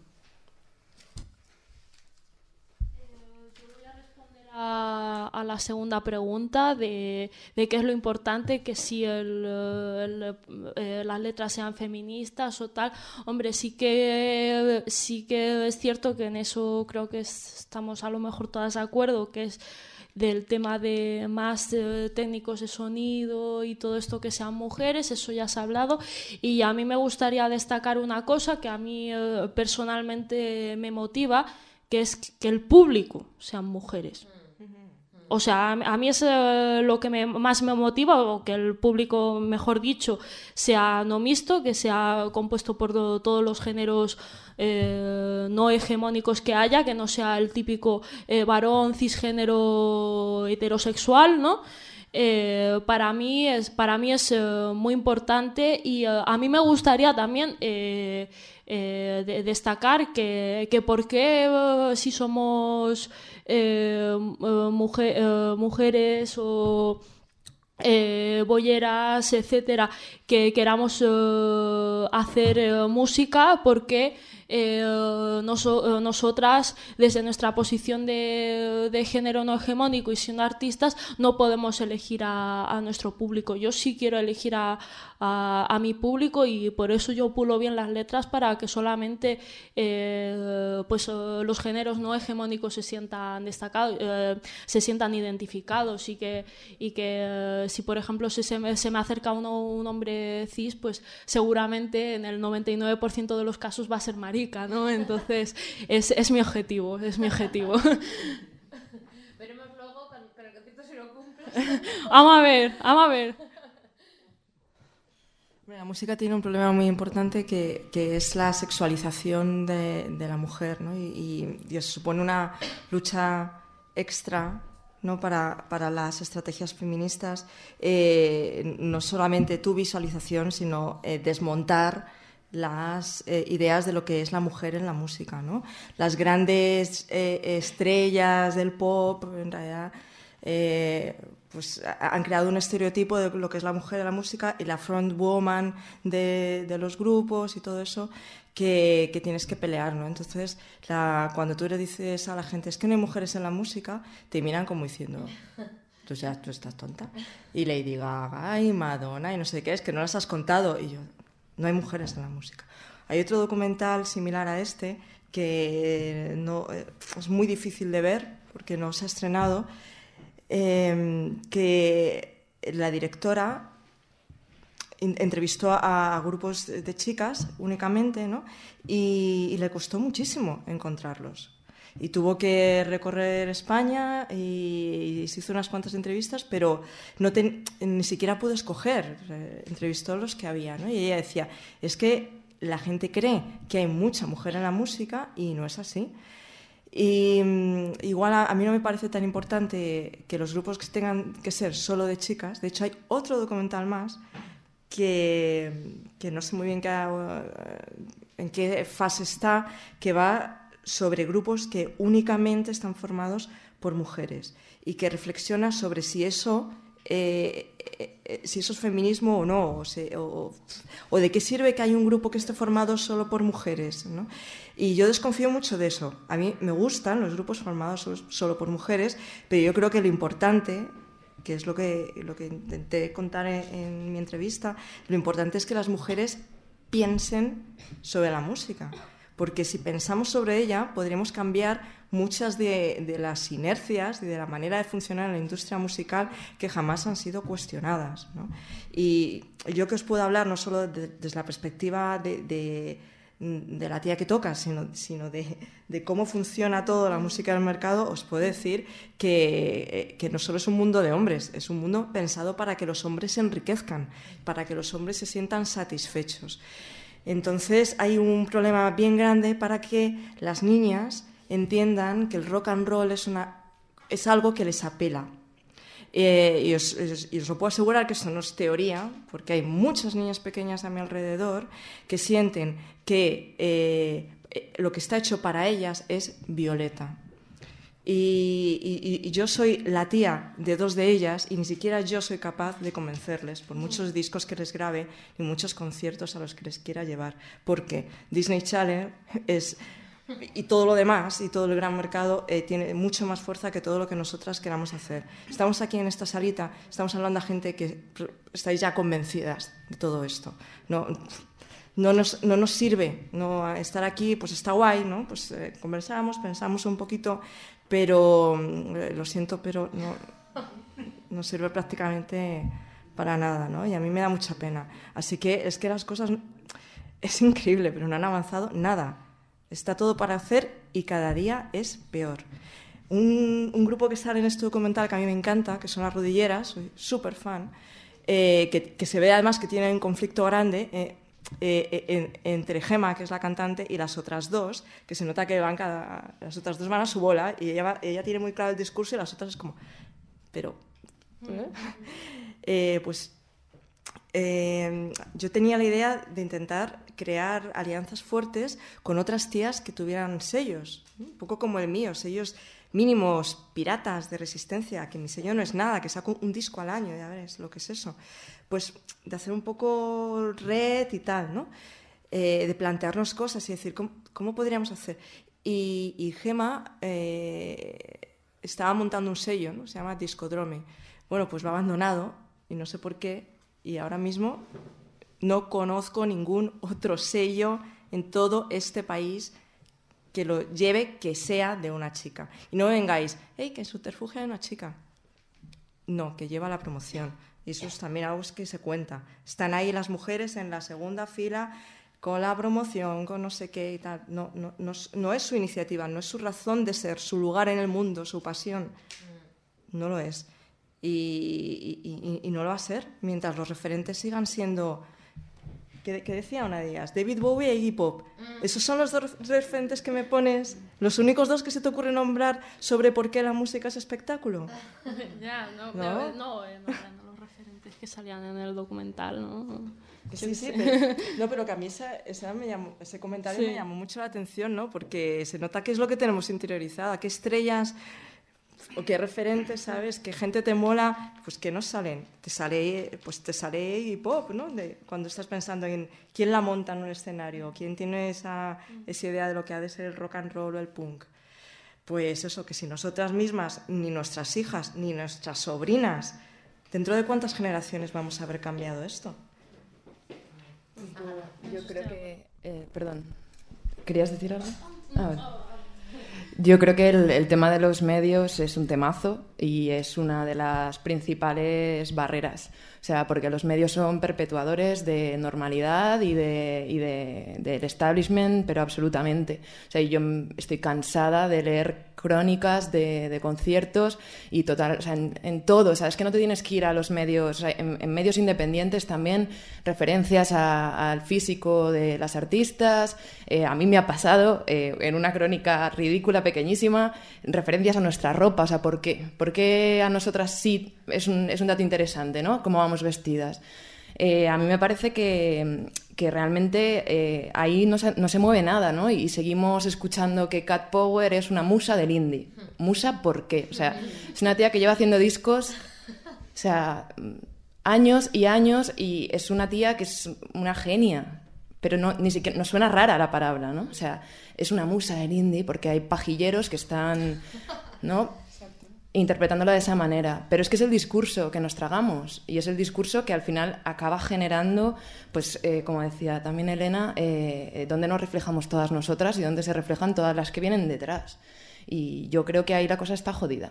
A la segunda pregunta de qué es lo importante, que si las letras sean feministas o tal. Hombre, sí que es cierto que en eso creo que estamos a lo mejor todas de acuerdo, que es del tema de más técnicos de sonido y todo esto, que sean mujeres, eso ya se ha hablado. Y a mí me gustaría destacar una cosa que a mí personalmente me motiva, que es que el público sean mujeres. O sea, a mí es lo que más me motiva, o que el público, mejor dicho, sea no mixto, que sea compuesto por todos los géneros no hegemónicos que haya, que no sea el típico varón cisgénero heterosexual, ¿no? Para mí es muy importante, y a mí me gustaría también destacar que por qué si somos mujeres o bolleras, etcétera, que queramos hacer música, porque nosotras, desde nuestra posición de género no hegemónico y siendo artistas, no podemos elegir a nuestro público. Yo sí quiero elegir a mi público, y por eso yo pulo bien las letras, para que solamente los géneros no hegemónicos se sientan destacados, se sientan identificados, y que si por ejemplo se me acerca un hombre hombre cis, pues seguramente en el 99% de los casos va a ser marica, ¿no? Entonces es mi objetivo, es mi objetivo.
Veremos luego con el concierto si lo cumples.
Vamos a ver.
La música tiene un problema muy importante que es la sexualización de la mujer, ¿no? Y eso supone una lucha extra, ¿no? para las estrategias feministas, no solamente tu visualización, sino desmontar las ideas de lo que es la mujer en la música, ¿no? Las grandes estrellas del pop, en realidad, pues han creado un estereotipo de lo que es la mujer en la música y la front woman de los grupos y todo eso que tienes que pelear, ¿no? Entonces, cuando tú le dices a la gente es que no hay mujeres en la música, te miran como diciendo, tú estás tonta. Y Lady Gaga y Madonna y no sé qué, es que no las has contado. Y yo, no hay mujeres en la música. Hay otro documental similar a este que no, es muy difícil de ver porque no se ha estrenado, que la directora entrevistó a grupos de chicas únicamente, ¿no? Y le costó muchísimo encontrarlos. Y tuvo que recorrer España y se hizo unas cuantas entrevistas, pero ni siquiera pudo escoger. Entrevistó los que había, ¿no? Y ella decía, es que la gente cree que hay mucha mujer en la música y no es así. Y igual a mí no me parece tan importante que los grupos que tengan que ser solo de chicas. De hecho, hay otro documental más que no sé muy bien en qué fase está, que va sobre grupos que únicamente están formados por mujeres y que reflexiona sobre si eso es feminismo o no, o de qué sirve que hay un grupo que esté formado solo por mujeres, ¿no? Y yo desconfío mucho de eso. A mí me gustan los grupos formados solo por mujeres, pero yo creo que lo importante, que es lo que intenté contar en mi entrevista, lo importante es que las mujeres piensen sobre la música, porque si pensamos sobre ella podríamos cambiar muchas de las inercias y de la manera de funcionar en la industria musical que jamás han sido cuestionadas, ¿no? Y yo que os puedo hablar no solo desde la perspectiva de la tía que toca, sino de cómo funciona toda la música del mercado, os puedo decir que no solo es un mundo de hombres, es un mundo pensado para que los hombres se enriquezcan, para que los hombres se sientan satisfechos. Entonces hay un problema bien grande para que las niñas entiendan que el rock and roll es algo que les apela. Y os lo puedo asegurar que eso no es teoría, porque hay muchas niñas pequeñas a mi alrededor que sienten que lo que está hecho para ellas es Violeta. Y yo soy la tía de dos de ellas y ni siquiera yo soy capaz de convencerles por muchos discos que les grabe y muchos conciertos a los que les quiera llevar, porque Disney Channel y todo lo demás y todo el gran mercado tiene mucho más fuerza que todo lo que nosotras queramos hacer. Estamos aquí en esta salita, estamos hablando a gente que estáis ya convencidas de todo esto. No nos sirve no estar aquí, pues está guay, ¿no? Pues conversamos, pensamos un poquito, pero lo siento, pero no sirve prácticamente para nada, ¿no? Y a mí me da mucha pena. Así que es que las cosas es increíble, pero no han avanzado nada. Está todo para hacer y cada día es peor. Un grupo que sale en este documental que a mí me encanta, que son Las Rodilleras, soy súper fan, que se ve además que tienen un conflicto grande entre Gemma, que es la cantante, y las otras dos, que se nota que las otras dos van a su bola y ella tiene muy claro el discurso y las otras es como, pero... yo tenía la idea de intentar crear alianzas fuertes con otras tías que tuvieran sellos, un poco como el mío, sellos mínimos, piratas de resistencia, que mi sello no es nada, que saco un disco al año, ya ves lo que es eso. Pues de hacer un poco red y tal, ¿no? De plantearnos cosas y decir, ¿cómo podríamos hacer? Y Gemma estaba montando un sello, ¿no? Se llama Discodrome. Bueno, pues lo ha abandonado y no sé por qué, y ahora mismo no conozco ningún otro sello en todo este país que lo lleve, que sea de una chica. Y no vengáis, hey, que en Subterfuge hay una chica. No, que lleva la promoción. Y eso es también algo que se cuenta. Están ahí las mujeres en la segunda fila con la promoción, con no sé qué y tal. No es su iniciativa, no es su razón de ser, su lugar en el mundo, su pasión. No lo es. Y no lo va a ser mientras los referentes sigan siendo... ¿Qué decía una de ellas? David Bowie e Iggy Pop. ¿Esos son los dos referentes que me pones? ¿Los únicos dos que se te ocurre nombrar sobre por qué la música es espectáculo?
Ya, no, los referentes que salían en el documental, ¿no?
Sí, pero que a mí ese comentario me llamó mucho la atención, ¿no? Porque se nota qué es lo que tenemos interiorizada, qué estrellas... o qué referentes, ¿sabes? ¿Qué gente te mola? Pues que no salen. Te sale Iggy Pop, ¿no? Cuando estás pensando en quién la monta en un escenario, quién tiene esa idea de lo que ha de ser el rock and roll o el punk. Pues eso, que si nosotras mismas, ni nuestras hijas, ni nuestras sobrinas, ¿dentro de cuántas generaciones vamos a haber cambiado esto?
Yo creo que... perdón, ¿querías decir algo? A ver. Yo creo que el tema de los medios es un temazo y es una de las principales barreras. O sea, porque los medios son perpetuadores de normalidad y del establishment, pero absolutamente. O sea, yo estoy cansada de leer crónicas de conciertos y total, o sea, en todo, o sea, es que no te tienes que ir a los medios, o sea, en medios independientes también referencias al físico de las artistas. A mí me ha pasado en una crónica ridícula, pequeñísima, referencias a nuestra ropa, o sea, ¿por qué? ¿Por qué a nosotras sí? Es un dato interesante, ¿no? Cómo vamos vestidas. A mí me parece que realmente ahí no se mueve nada, ¿no? Y seguimos escuchando que Cat Power es una musa del indie. ¿Musa por qué? O sea, es una tía que lleva haciendo discos, o sea, años y años, y es una tía que es una genia, pero ni siquiera nos suena rara la palabra, ¿no? O sea, es una musa del indie porque hay pajilleros que están, ¿no?, interpretándola de esa manera, pero es que es el discurso que nos tragamos y es el discurso que al final acaba generando, pues como decía también Elena, dónde nos reflejamos todas nosotras y dónde se reflejan todas las que vienen detrás, y yo creo que ahí la cosa está jodida.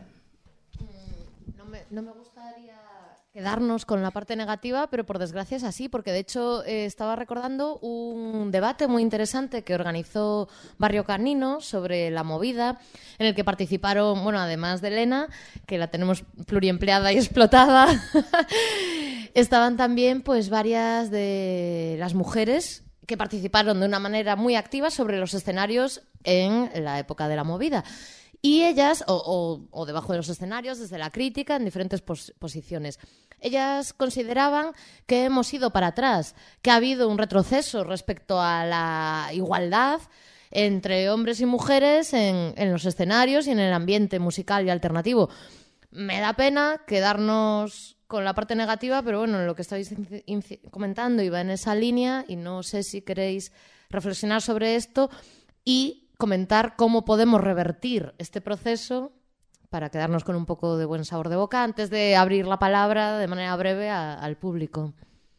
No me gustaría quedarnos con la parte negativa, pero por desgracia es así, porque de hecho estaba recordando un debate muy interesante que organizó Barrio Canino sobre la movida, en el que participaron, bueno, además de Elena, que la tenemos pluriempleada y explotada, estaban también pues varias de las mujeres que participaron de una manera muy activa sobre los escenarios en la época de la movida. Y ellas, o debajo de los escenarios, desde la crítica, en diferentes posiciones. Ellas consideraban que hemos ido para atrás, que ha habido un retroceso respecto a la igualdad entre hombres y mujeres en los escenarios y en el ambiente musical y alternativo. Me da pena quedarnos con la parte negativa, pero bueno, lo que estáis comentando iba en esa línea y no sé si queréis reflexionar sobre esto y comentar cómo podemos revertir este proceso para quedarnos con un poco de buen sabor de boca antes de abrir la palabra de manera breve al público.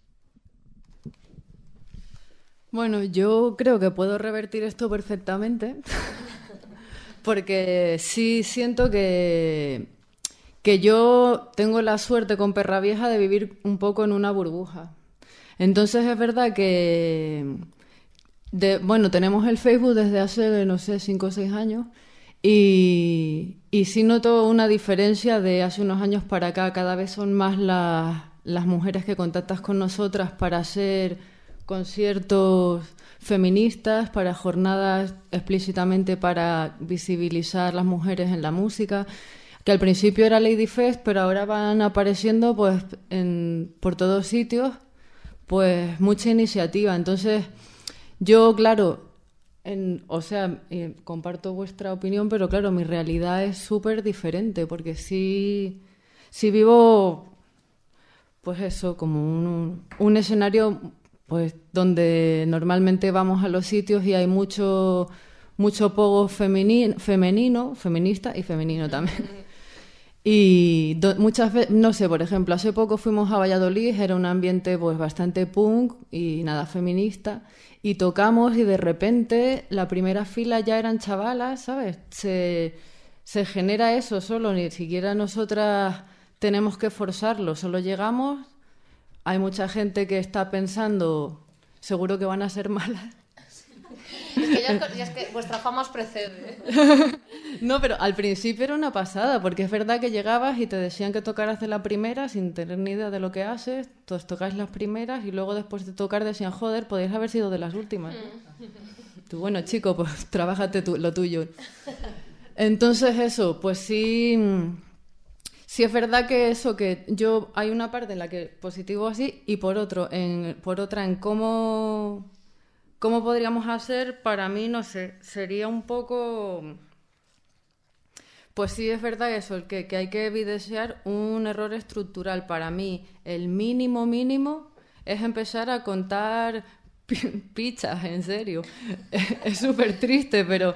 Bueno, yo creo que puedo revertir esto perfectamente porque sí siento que yo tengo la suerte con Perra Vieja de vivir un poco en una burbuja. Entonces es verdad que bueno, tenemos el Facebook desde hace, no sé, 5 o 6 años y sí noto una diferencia de hace unos años para acá. Cada vez son más las mujeres que contactas con nosotras para hacer conciertos feministas, para jornadas explícitamente para visibilizar las mujeres en la música, que al principio era Lady Fest, pero ahora van apareciendo pues por todos sitios pues mucha iniciativa. Entonces yo, claro, comparto vuestra opinión, pero claro, mi realidad es súper diferente, porque sí vivo, pues eso, como un escenario pues donde normalmente vamos a los sitios y hay mucho pogo femenino, feminista y femenino también. Y muchas veces, no sé, por ejemplo, hace poco fuimos a Valladolid, era un ambiente pues bastante punk y nada feminista, y tocamos y de repente la primera fila ya eran chavalas, ¿sabes? Se genera eso solo, ni siquiera nosotras tenemos que forzarlo, solo llegamos, hay mucha gente que está pensando, seguro que van a ser malas.
Es que vuestra fama os precede.
No, pero al principio era una pasada, porque es verdad que llegabas y te decían que tocaras de la primera sin tener ni idea de lo que haces, todos tocáis las primeras y luego después de tocar decían, joder, podéis haber sido de las últimas. Tú, bueno, chico, pues trabájate lo tuyo. Entonces eso, pues sí es verdad que eso, que yo hay una parte en la que positivo así y por otra en cómo podríamos hacer, para mí, no sé, sería un poco... Pues sí, es verdad eso, que hay que evidenciar un error estructural. Para mí, el mínimo es empezar a contar pizzas, en serio. Es súper triste, pero...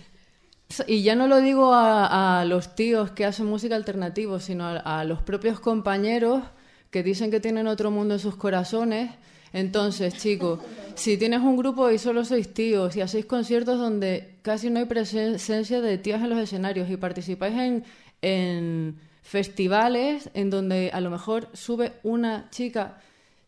Y ya no lo digo a los tíos que hacen música alternativa, sino a los propios compañeros que dicen que tienen otro mundo en sus corazones. Entonces, chicos, si tienes un grupo y solo sois tíos y hacéis conciertos donde casi no hay presencia de tías en los escenarios y participáis en festivales en donde a lo mejor sube una chica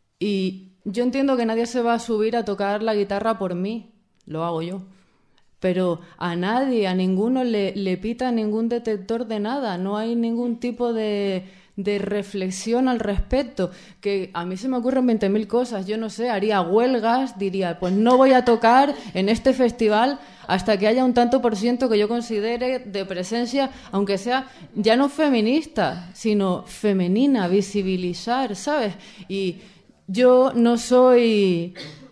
y yo entiendo que nadie se va a subir a tocar la guitarra por mí, lo hago yo. Pero a nadie, a ninguno le pita ningún detector de nada, no hay ningún tipo de reflexión al respecto, que a mí se me ocurren 20.000 cosas, yo no sé, haría huelgas, diría, pues no voy a tocar en este festival hasta que haya un tanto por ciento que yo considere de presencia, aunque sea ya no feminista, sino femenina, visibilizar, ¿sabes? Y yo no soy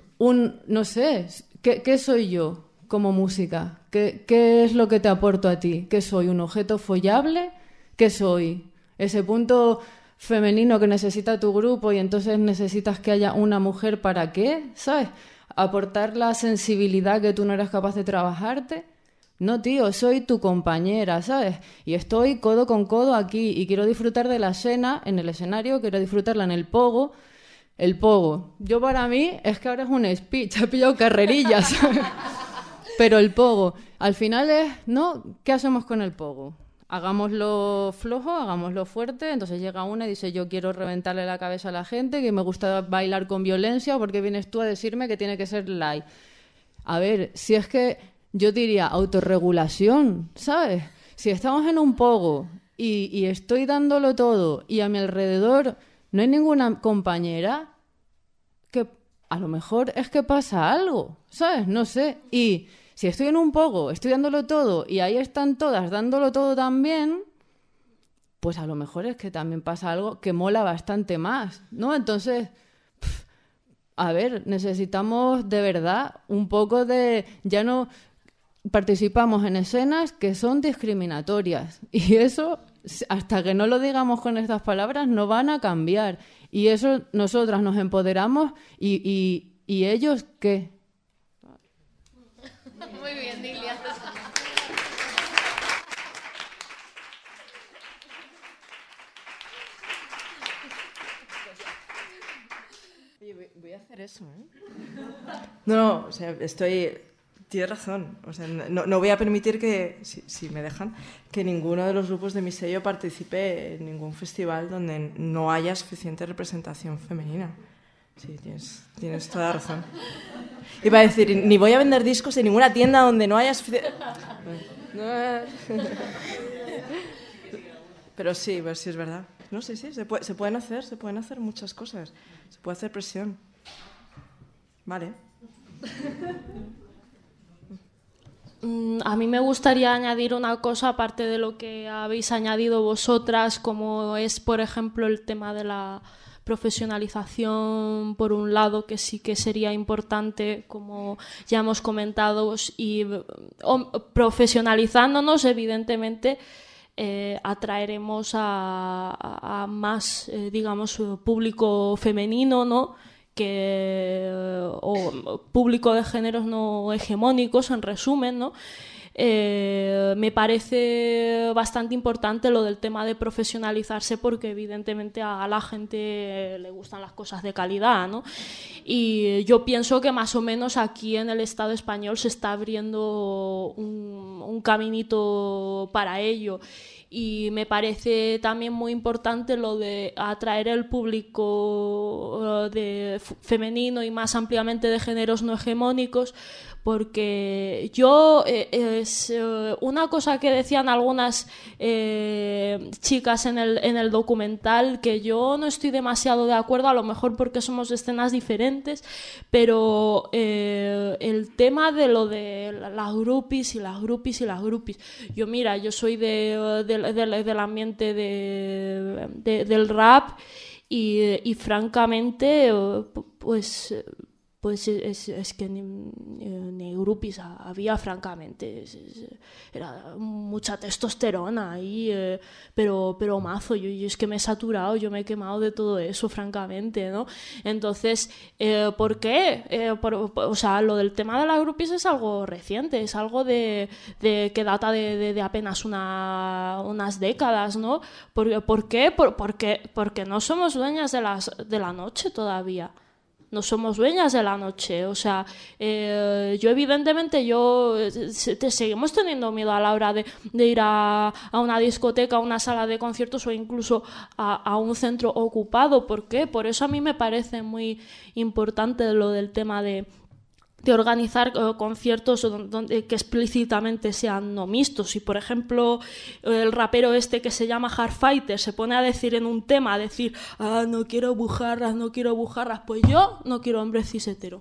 no sé, ¿qué soy yo? Como música, ¿qué es lo que te aporto a ti? ¿Qué soy? ¿Un objeto follable? ¿Qué soy? Ese punto femenino que necesita tu grupo y entonces necesitas que haya una mujer ¿para qué? ¿Sabes? ¿Aportar la sensibilidad que tú no eres capaz de trabajarte? No, tío, soy tu compañera, ¿sabes? Y estoy codo con codo aquí y quiero disfrutar de la escena en el escenario, quiero disfrutarla en el pogo. El pogo. Yo para mí es que ahora es un speech, he pillado carrerillas, ¿sabes? Pero el pogo, al final es, ¿no? ¿Qué hacemos con el pogo? Hagámoslo flojo, hagámoslo fuerte. Entonces llega una y dice, yo quiero reventarle la cabeza a la gente, que me gusta bailar con violencia, ¿por qué vienes tú a decirme que tiene que ser light? A ver, si es que yo diría autorregulación, ¿sabes? Si estamos en un pogo y estoy dándolo todo y a mi alrededor no hay ninguna compañera, que a lo mejor es que pasa algo, ¿sabes? No sé. Y si estoy en un pogo, estoy dándolo todo y ahí están todas dándolo todo también, pues a lo mejor es que también pasa algo que mola bastante más, ¿no? Entonces, a ver, necesitamos de verdad un poco de... Ya no participamos en escenas que son discriminatorias y eso, hasta que no lo digamos con estas palabras, no van a cambiar. Y eso nosotras nos empoderamos y ellos, ¿qué?
Muy bien, Dilia.
Oye, voy a hacer eso, ¿eh? No, o sea, tienes razón. O sea, no voy a permitir que, si me dejan, que ninguno de los grupos de mi sello participe en ningún festival donde no haya suficiente representación femenina. Sí, tienes toda la razón. Iba a decir, ni voy a vender discos en ninguna tienda donde no haya suficiente... Pero sí, pues sí es verdad. No, sí, se pueden hacer muchas cosas. Se puede hacer presión. Vale.
A mí me gustaría añadir una cosa aparte de lo que habéis añadido vosotras, como es, por ejemplo, el tema de la profesionalización, por un lado, que sí que sería importante, como ya hemos comentado, y profesionalizándonos, evidentemente, atraeremos a más, digamos, público femenino, ¿no? O público de géneros no hegemónicos, en resumen, ¿no? Me parece bastante importante lo del tema de profesionalizarse, porque evidentemente a la gente le gustan las cosas de calidad, ¿no? Y yo pienso que más o menos aquí en el Estado español se está abriendo un caminito para ello. Y me parece también muy importante lo de atraer el público femenino y más ampliamente de géneros no hegemónicos, porque es una cosa que decían algunas chicas en el documental, que yo no estoy demasiado de acuerdo, a lo mejor porque somos escenas diferentes, pero el tema de lo de las groupies y las groupies y las groupies, yo soy del ambiente del rap y francamente pues es que ni groupies había, francamente. Era mucha testosterona ahí, pero mazo. Yo es que me he saturado, yo me he quemado de todo eso, francamente, ¿no? Entonces, ¿por qué? O sea, lo del tema de las groupies es algo reciente, es algo de que data de apenas unas décadas, ¿no? ¿Por qué? Porque no somos dueñas de la noche todavía. No somos dueñas de la noche, o sea, evidentemente seguimos teniendo miedo a la hora de ir a una discoteca, a una sala de conciertos o incluso a un centro ocupado. ¿Por qué? Por eso a mí me parece muy importante lo del tema de organizar conciertos que explícitamente sean no mixtos. Y por ejemplo el rapero que se llama Hardfighter se pone a decir en un tema, no quiero bujarras, pues yo no quiero hombres cis hetero.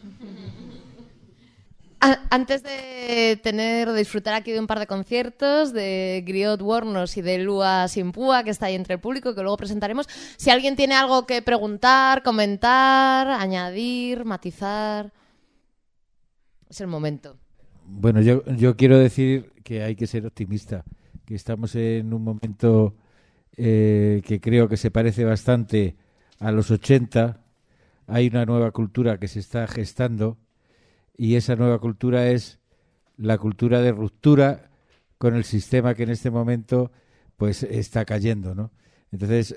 Antes de disfrutar aquí de un par de conciertos de Griot Wornos y de Lua Simpúa, que está ahí entre el público, que luego presentaremos, si alguien tiene algo que preguntar, comentar, añadir, matizar, es el momento.
Bueno, yo quiero decir que hay que ser optimista, que estamos en un momento que creo que se parece bastante a los 80. Hay una nueva cultura que se está gestando y esa nueva cultura es la cultura de ruptura con el sistema que en este momento pues está cayendo, ¿no? Entonces,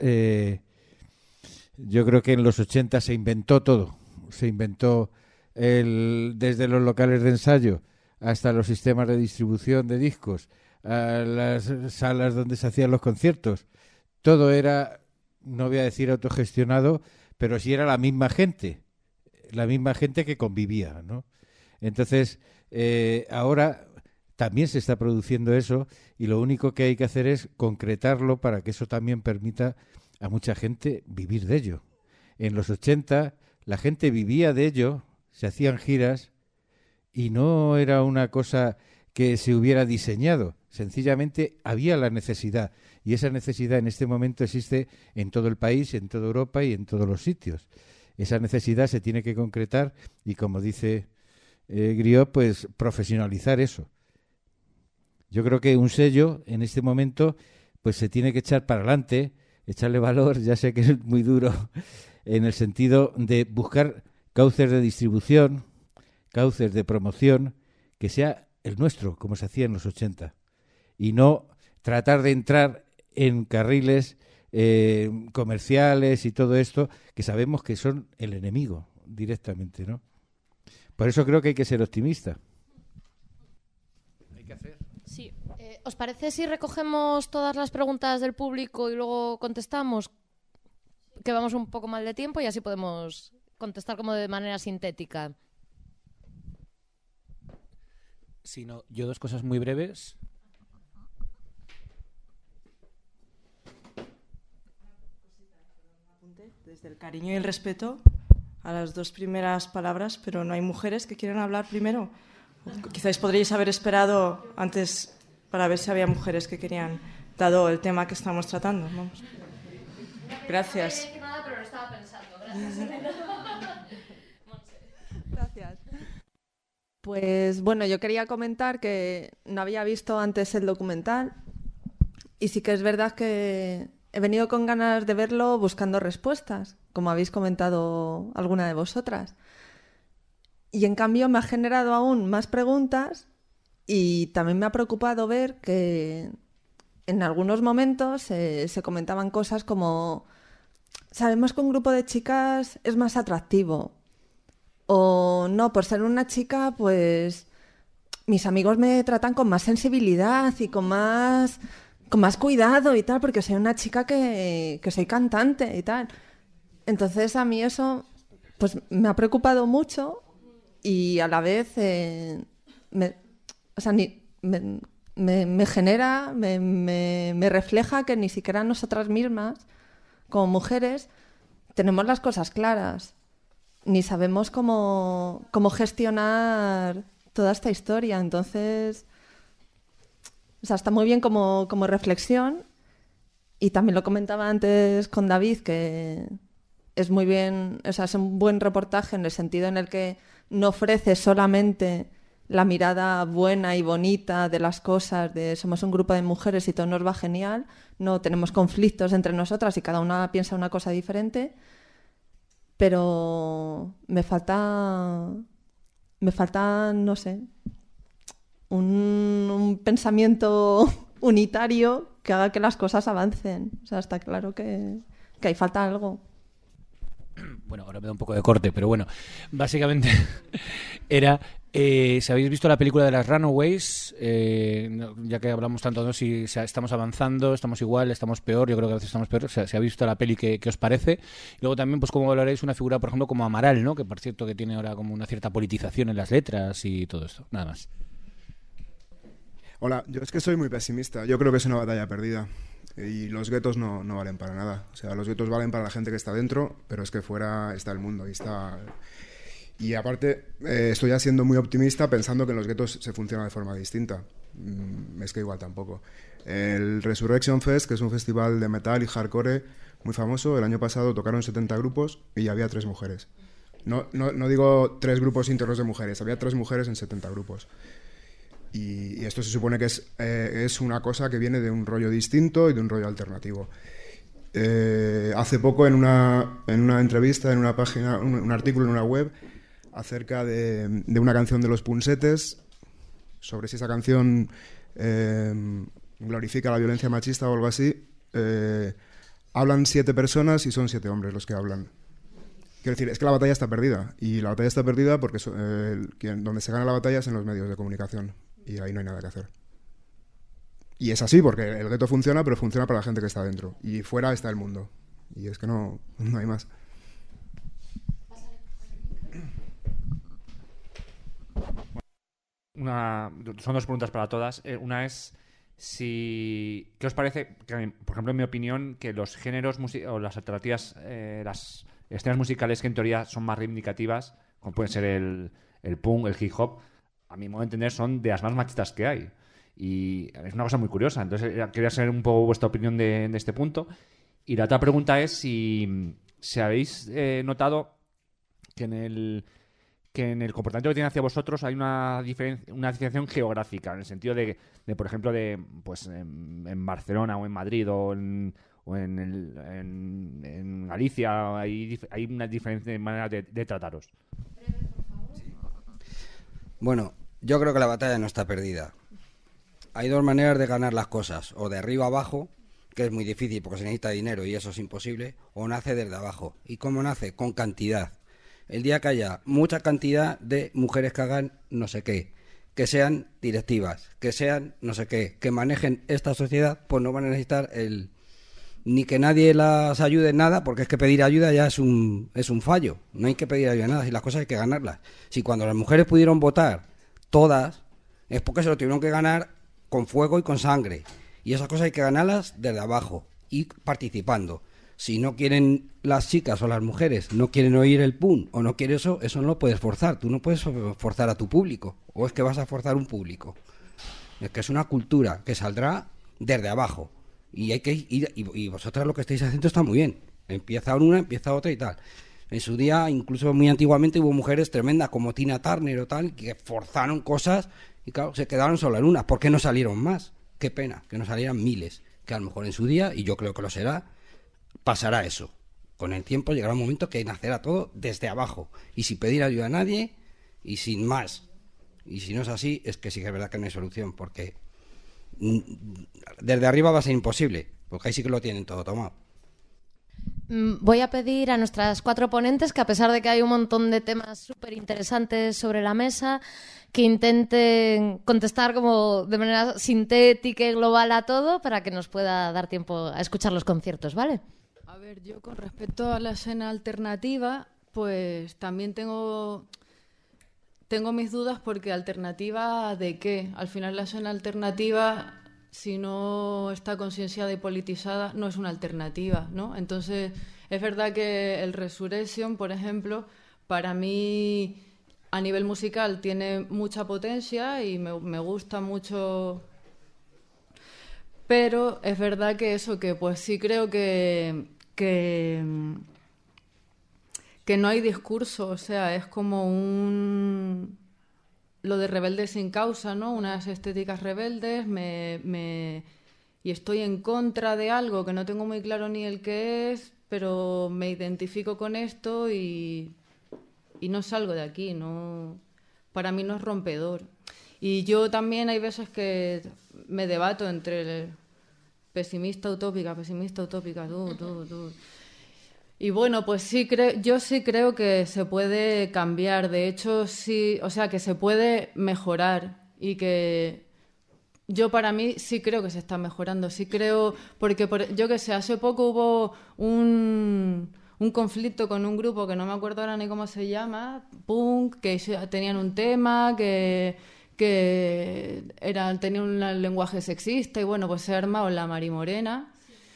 yo creo que en los 80 se inventó todo. Se inventó desde los locales de ensayo hasta los sistemas de distribución de discos, a las salas donde se hacían los conciertos. Todo era, no voy a decir autogestionado, pero sí era la misma gente que convivía, ¿no? Entonces, ahora también se está produciendo eso y lo único que hay que hacer es concretarlo para que eso también permita a mucha gente vivir de ello. En los 80 la gente vivía de ello, se hacían giras y no era una cosa que se hubiera diseñado, sencillamente había la necesidad y esa necesidad en este momento existe en todo el país, en toda Europa y en todos los sitios. Esa necesidad se tiene que concretar y, como dice Griot, pues profesionalizar eso. Yo creo que un sello en este momento pues se tiene que echar para adelante, echarle valor, ya sé que es muy duro, en el sentido de buscar cauces de distribución, cauces de promoción, que sea el nuestro, como se hacía en los 80, y no tratar de entrar en carriles comerciales y todo esto, que sabemos que son el enemigo directamente, ¿no? Por eso creo que hay que ser optimista. Hay que hacer.
Sí. ¿Os parece si recogemos todas las preguntas del público y luego contestamos? Que vamos un poco mal de tiempo y así podemos contestar como de manera sintética.
Sí, no, yo dos cosas muy breves.
Desde el cariño y el respeto a las dos primeras palabras, pero no hay mujeres que quieran hablar primero. Quizás podríais haber esperado antes para ver si había mujeres que querían, dado el tema que estamos tratando. Vamos. Gracias.
Gracias. Pues bueno, yo quería comentar que no había visto antes el documental y sí que es verdad que he venido con ganas de verlo buscando respuestas, como habéis comentado alguna de vosotras. Y en cambio me ha generado aún más preguntas y también me ha preocupado ver que en algunos momentos se comentaban cosas como: sabemos que un grupo de chicas es más atractivo, o no, por ser una chica pues mis amigos me tratan con más sensibilidad y con más cuidado y tal, porque soy una chica que soy cantante y tal. Entonces a mí eso pues me ha preocupado mucho y a la vez me genera, me refleja que ni siquiera nosotras mismas, como mujeres, tenemos las cosas claras, ni sabemos cómo gestionar toda esta historia. Entonces, o sea, está muy bien como reflexión, y también lo comentaba antes con David, que es muy bien, o sea, es un buen reportaje en el sentido en el que no ofrece solamente la mirada buena y bonita de las cosas, de somos un grupo de mujeres y todo nos va genial, no tenemos conflictos entre nosotras y cada una piensa una cosa diferente, pero me falta, no sé, un pensamiento unitario que haga que las cosas avancen. O sea, está claro que ahí falta algo.
Bueno, ahora me da un poco de corte, pero bueno, básicamente era, si habéis visto la película de las Runaways, ya que hablamos tanto de si estamos avanzando, estamos igual, estamos peor, yo creo que a veces estamos peor, o sea, si habéis visto la peli, ¿qué os parece? Y luego también, pues cómo valoraréis una figura, por ejemplo, como Amaral, ¿no? Que por cierto que tiene ahora como una cierta politización en las letras y todo esto, nada más.
Hola, yo es que soy muy pesimista, yo creo que es una batalla perdida. Y los guetos no valen para nada. O sea, los guetos valen para la gente que está dentro, pero es que fuera está el mundo. Y aparte, estoy ya siendo muy optimista pensando que en los guetos se funciona de forma distinta. Es que igual tampoco. El Resurrection Fest, que es un festival de metal y hardcore muy famoso, el año pasado tocaron 70 grupos y había 3 mujeres. No digo 3 grupos íntegros de mujeres, había 3 mujeres en 70 grupos. Y esto se supone que es una cosa que viene de un rollo distinto y de un rollo alternativo. Hace poco en una entrevista, en una página, un artículo en una web acerca de una canción de Los Punsetes, sobre si esa canción glorifica la violencia machista o algo así, hablan 7 personas y son 7 hombres los que hablan. Quiero decir, es que la batalla está perdida, y la batalla está perdida porque donde se gana la batalla es en los medios de comunicación. Y ahí no hay nada que hacer. Y es así, porque el gueto funciona, pero funciona para la gente que está dentro. Y fuera está el mundo. Y es que no hay más.
Son 2 preguntas para todas. Una es ¿qué os parece, que, por ejemplo, en mi opinión, que los géneros o las alternativas, las escenas musicales que en teoría son más reivindicativas, como pueden ser el punk, el hip hop, a mi modo de entender, son de las más machistas que hay. Y es una cosa muy curiosa. Entonces, quería saber un poco vuestra opinión de este punto. Y la otra pregunta es si habéis notado que en el comportamiento que tienen hacia vosotros hay una diferenciación geográfica, en el sentido de por ejemplo, pues en Barcelona o en Madrid o en Galicia hay una diferente manera de trataros.
Bueno, yo creo que la batalla no está perdida. Hay 2 maneras de ganar las cosas, o de arriba abajo, que es muy difícil porque se necesita dinero y eso es imposible, o nace desde abajo. ¿Y cómo nace? Con cantidad. El día que haya mucha cantidad de mujeres que hagan no sé qué, que sean directivas, que sean no sé qué, que manejen esta sociedad, pues no van a necesitar ni que nadie las ayude en nada, porque es que pedir ayuda ya es un fallo. No hay que pedir ayuda en nada, si las cosas hay que ganarlas. Si cuando las mujeres pudieron votar, todas, es porque se lo tuvieron que ganar con fuego y con sangre. Y esas cosas hay que ganarlas desde abajo y participando. Si no quieren las chicas o las mujeres, no quieren oír el pum o no quieren eso no lo puedes forzar. Tú no puedes forzar a tu público. O es que vas a forzar un público. Es que es una cultura que saldrá desde abajo. Y hay que ir, y vosotras lo que estáis haciendo está muy bien. Empieza una, empieza otra y tal. En su día, incluso muy antiguamente, hubo mujeres tremendas como Tina Turner o tal, que forzaron cosas y claro, se quedaron solo en unas. ¿Por qué no salieron más? Qué pena, que no salieran miles. Que a lo mejor en su día, y yo creo que lo será, pasará eso. Con el tiempo llegará un momento que nacerá todo desde abajo. Y sin pedir ayuda a nadie y sin más. Y si no es así, es que sí que es verdad que no hay solución, porque desde arriba va a ser imposible, porque ahí sí que lo tienen todo tomado.
Voy a pedir a nuestras 4 ponentes que, a pesar de que hay un montón de temas súper interesantes sobre la mesa, que intenten contestar como de manera sintética y global a todo para que nos pueda dar tiempo a escuchar los conciertos, ¿vale?
A ver, yo con respecto a la escena alternativa, pues también tengo mis dudas, porque ¿alternativa de qué? Al final la escena alternativa, si no está concienciada y politizada, no es una alternativa, ¿no? Entonces, es verdad que el Resurrection, por ejemplo, para mí a nivel musical tiene mucha potencia y me gusta mucho, pero es verdad que eso, que pues sí creo que no hay discurso, o sea, es como lo de rebeldes sin causa, ¿no? Unas estéticas rebeldes, y estoy en contra de algo que no tengo muy claro ni el qué es, pero me identifico con esto y no salgo de aquí, no, para mí no es rompedor. Y yo también hay veces que me debato entre pesimista, utópica, tú. Y bueno, pues yo sí creo que se puede cambiar, de hecho sí, o sea, que se puede mejorar, y que yo para mí sí creo que se está mejorando, sí creo, porque yo que sé, hace poco hubo un conflicto con un grupo que no me acuerdo ahora ni cómo se llama, punk, que tenían un tema que tenían un lenguaje sexista, y bueno, pues se ha armado la marimorena.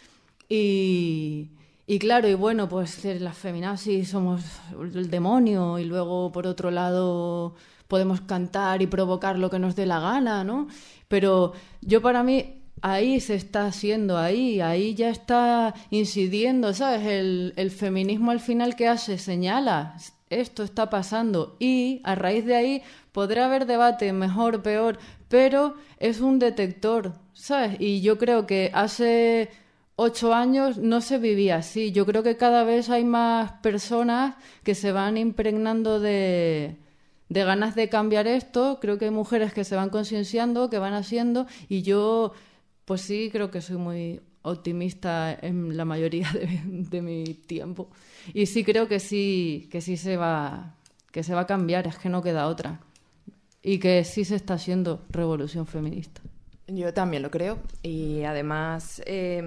Y claro, y bueno, pues las feminazis somos el demonio, y luego por otro lado podemos cantar y provocar lo que nos dé la gana, ¿no? Pero yo, para mí, ahí se está haciendo, ahí ya está incidiendo, ¿sabes? El feminismo al final, ¿qué hace? Señala, esto está pasando, y a raíz de ahí podrá haber debate, mejor, peor, pero es un detector, ¿sabes? Y yo creo que hace 8 años no se vivía así. Yo creo que cada vez hay más personas que se van impregnando de ganas de cambiar esto. Creo que hay mujeres que se van concienciando, que van haciendo, y yo pues sí creo que soy muy optimista en la mayoría de mi tiempo. Y sí creo que sí se va a cambiar, es que no queda otra. Y que sí se está haciendo revolución feminista.
Yo también lo creo, y además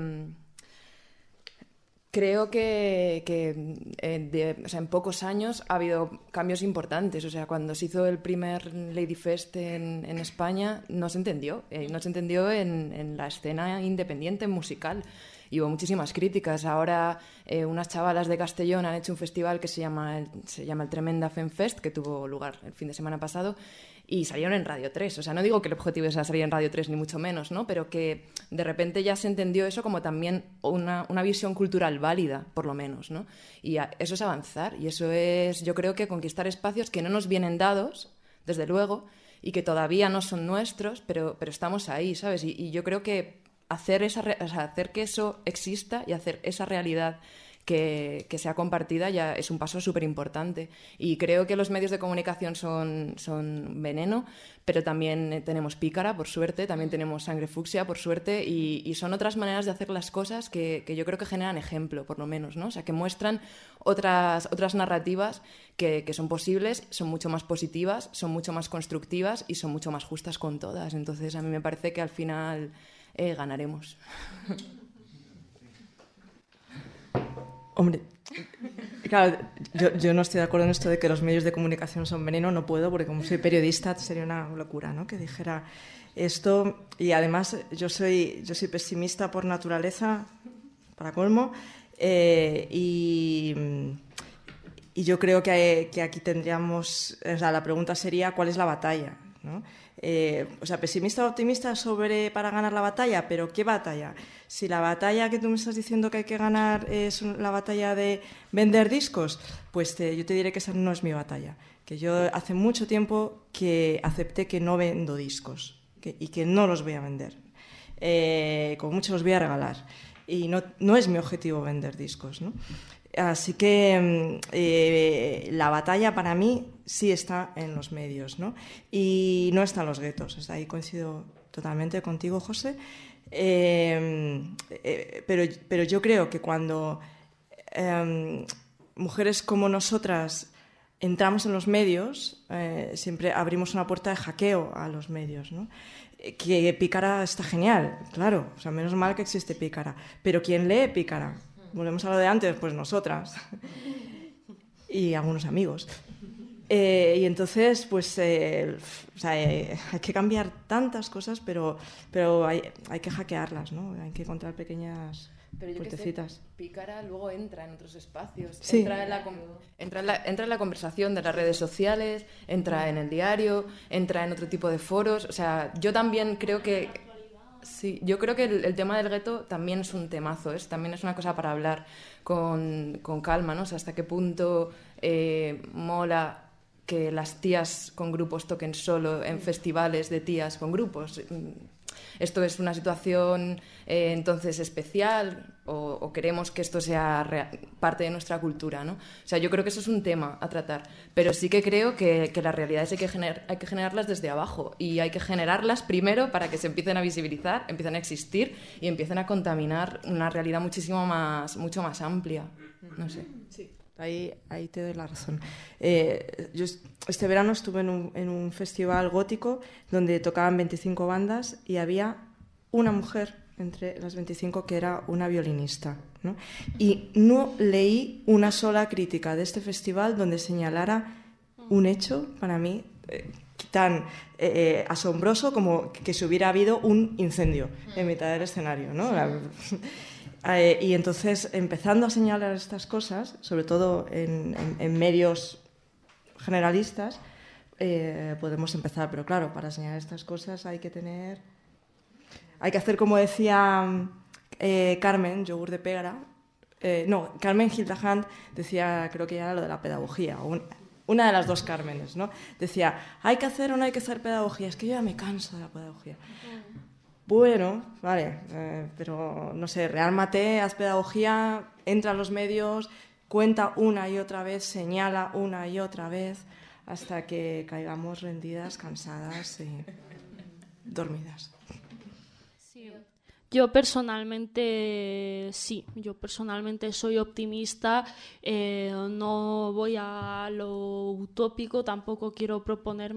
creo que o sea, en pocos años ha habido cambios importantes. O sea, cuando se hizo el primer Ladyfest en España, no se entendió en la escena independiente musical. Y hubo muchísimas críticas. Ahora unas chavalas de Castellón han hecho un festival que se llama el Tremenda Femfest, que tuvo lugar el fin de semana pasado, y salieron en Radio 3. O sea, no digo que el objetivo sea salir en Radio 3, ni mucho menos, ¿no? Pero que de repente ya se entendió eso como también una visión cultural válida, por lo menos, ¿no? Y eso es avanzar, y eso es, yo creo, que conquistar espacios que no nos vienen dados, desde luego, y que todavía no son nuestros, pero estamos ahí, ¿sabes? Y yo creo que hacer que eso exista y hacer esa realidad que sea compartida ya es un paso súper importante. Y creo que los medios de comunicación son veneno, pero también tenemos Pícara, por suerte, también tenemos Sangre Fucsia, por suerte, y son otras maneras de hacer las cosas que yo creo que generan ejemplo, por lo menos, ¿no? O sea, que muestran otras narrativas que son posibles, son mucho más positivas, son mucho más constructivas y son mucho más justas con todas. Entonces, a mí me parece que al final ganaremos.
Hombre, claro, yo no estoy de acuerdo en esto de que los medios de comunicación son veneno, no puedo, porque como soy periodista sería una locura, ¿no?, que dijera esto. Y además yo soy pesimista por naturaleza, para colmo, y yo creo que aquí tendríamos, o sea, la pregunta sería ¿cuál es la batalla?, ¿no? O sea, pesimista o optimista para ganar la batalla, pero ¿qué batalla? Si la batalla que tú me estás diciendo que hay que ganar es la batalla de vender discos, pues yo te diré que esa no es mi batalla. Que yo hace mucho tiempo que acepté que no vendo discos y que no los voy a vender. Como mucho los voy a regalar. Y no es mi objetivo vender discos, ¿no? Así que la batalla para mí sí está en los medios, ¿no? Y no está en los guetos. O sea, ahí coincido totalmente contigo, José. Pero yo creo que cuando mujeres como nosotras entramos en los medios, siempre abrimos una puerta de hackeo a los medios, ¿no? Que Pícara está genial, claro, o sea, menos mal que existe Pícara, pero ¿quién lee Pícara? Volvemos a lo de antes, pues nosotras y algunos amigos. Y entonces, pues, o sea, hay que cambiar tantas cosas, pero hay que hackearlas, ¿no? Hay que encontrar pequeñas puertecitas.
Pícara luego entra en otros espacios,
Sí.
entra en la conversación de las redes sociales, entra en el diario, entra en otro tipo de foros. O sea, yo también creo que... Sí, yo creo que el tema del gueto también es un temazo, también es una cosa para hablar con calma, ¿no? O sea, hasta qué punto mola que las tías con grupos toquen solo en festivales de tías con grupos. ¿Esto es una situación entonces especial o queremos que esto sea parte de nuestra cultura, ¿no? O sea, yo creo que eso es un tema a tratar, pero sí que creo que las realidades hay que generarlas desde abajo y hay que generarlas primero para que se empiecen a visibilizar, empiecen a existir y empiecen a contaminar una realidad mucho más amplia. No sé.
Sí. Ahí te doy la razón. Yo este verano estuve en un festival gótico donde tocaban 25 bandas y había una mujer entre las 25 que era una violinista, ¿no? Y no leí una sola crítica de este festival donde señalara un hecho para mí tan asombroso como que se hubiera habido un incendio en mitad del escenario, ¿no? Y entonces, empezando a señalar estas cosas, sobre todo en medios generalistas, podemos empezar. Pero claro, para señalar estas cosas hay que hacer como decía Carmen, Yogur de Pégara. Carmen Hildebrand decía, creo que ya era lo de la pedagogía, una de las dos Cármenes, ¿no? Decía, ¿hay que hacer o no hay que hacer pedagogía? Es que yo ya me canso de la pedagogía. Bueno, vale, pero no sé, reármate, haz pedagogía, entra a los medios, cuenta una y otra vez, señala una y otra vez, hasta que caigamos rendidas, cansadas y dormidas.
Sí. Yo personalmente soy optimista, no voy a lo utópico, tampoco quiero proponer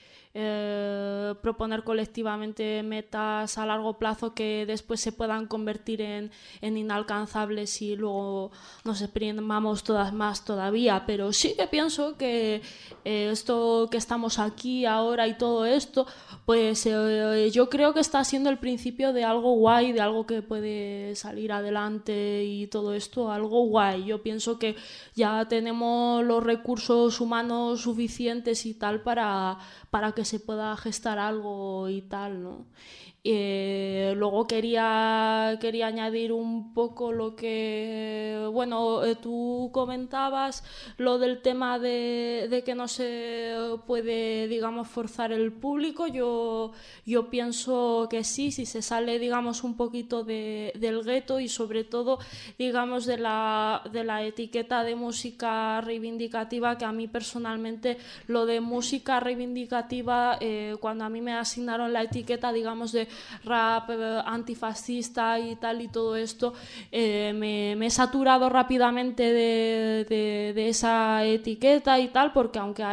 colectivamente metas a largo plazo que después se puedan convertir en inalcanzables y luego nos exprimamos todas más todavía, pero sí que pienso que esto que estamos aquí ahora y todo esto, pues yo creo que está siendo el principio de algo guay, de algo que puede salir adelante y todo esto, algo guay. Yo pienso que ya tenemos los recursos humanos suficientes y tal para que se pueda gestar algo y tal, ¿no? Luego quería añadir un poco lo que, bueno, tú comentabas lo del tema de que no se puede, digamos, forzar el público. Yo pienso que sí, si se sale, digamos, un poquito del gueto y sobre todo, digamos, de la etiqueta de música reivindicativa, que a mí personalmente lo de música reivindicativa, cuando a mí me asignaron la etiqueta, digamos, de rap antifascista y tal y todo esto, me he saturado rápidamente de esa etiqueta y tal, porque aunque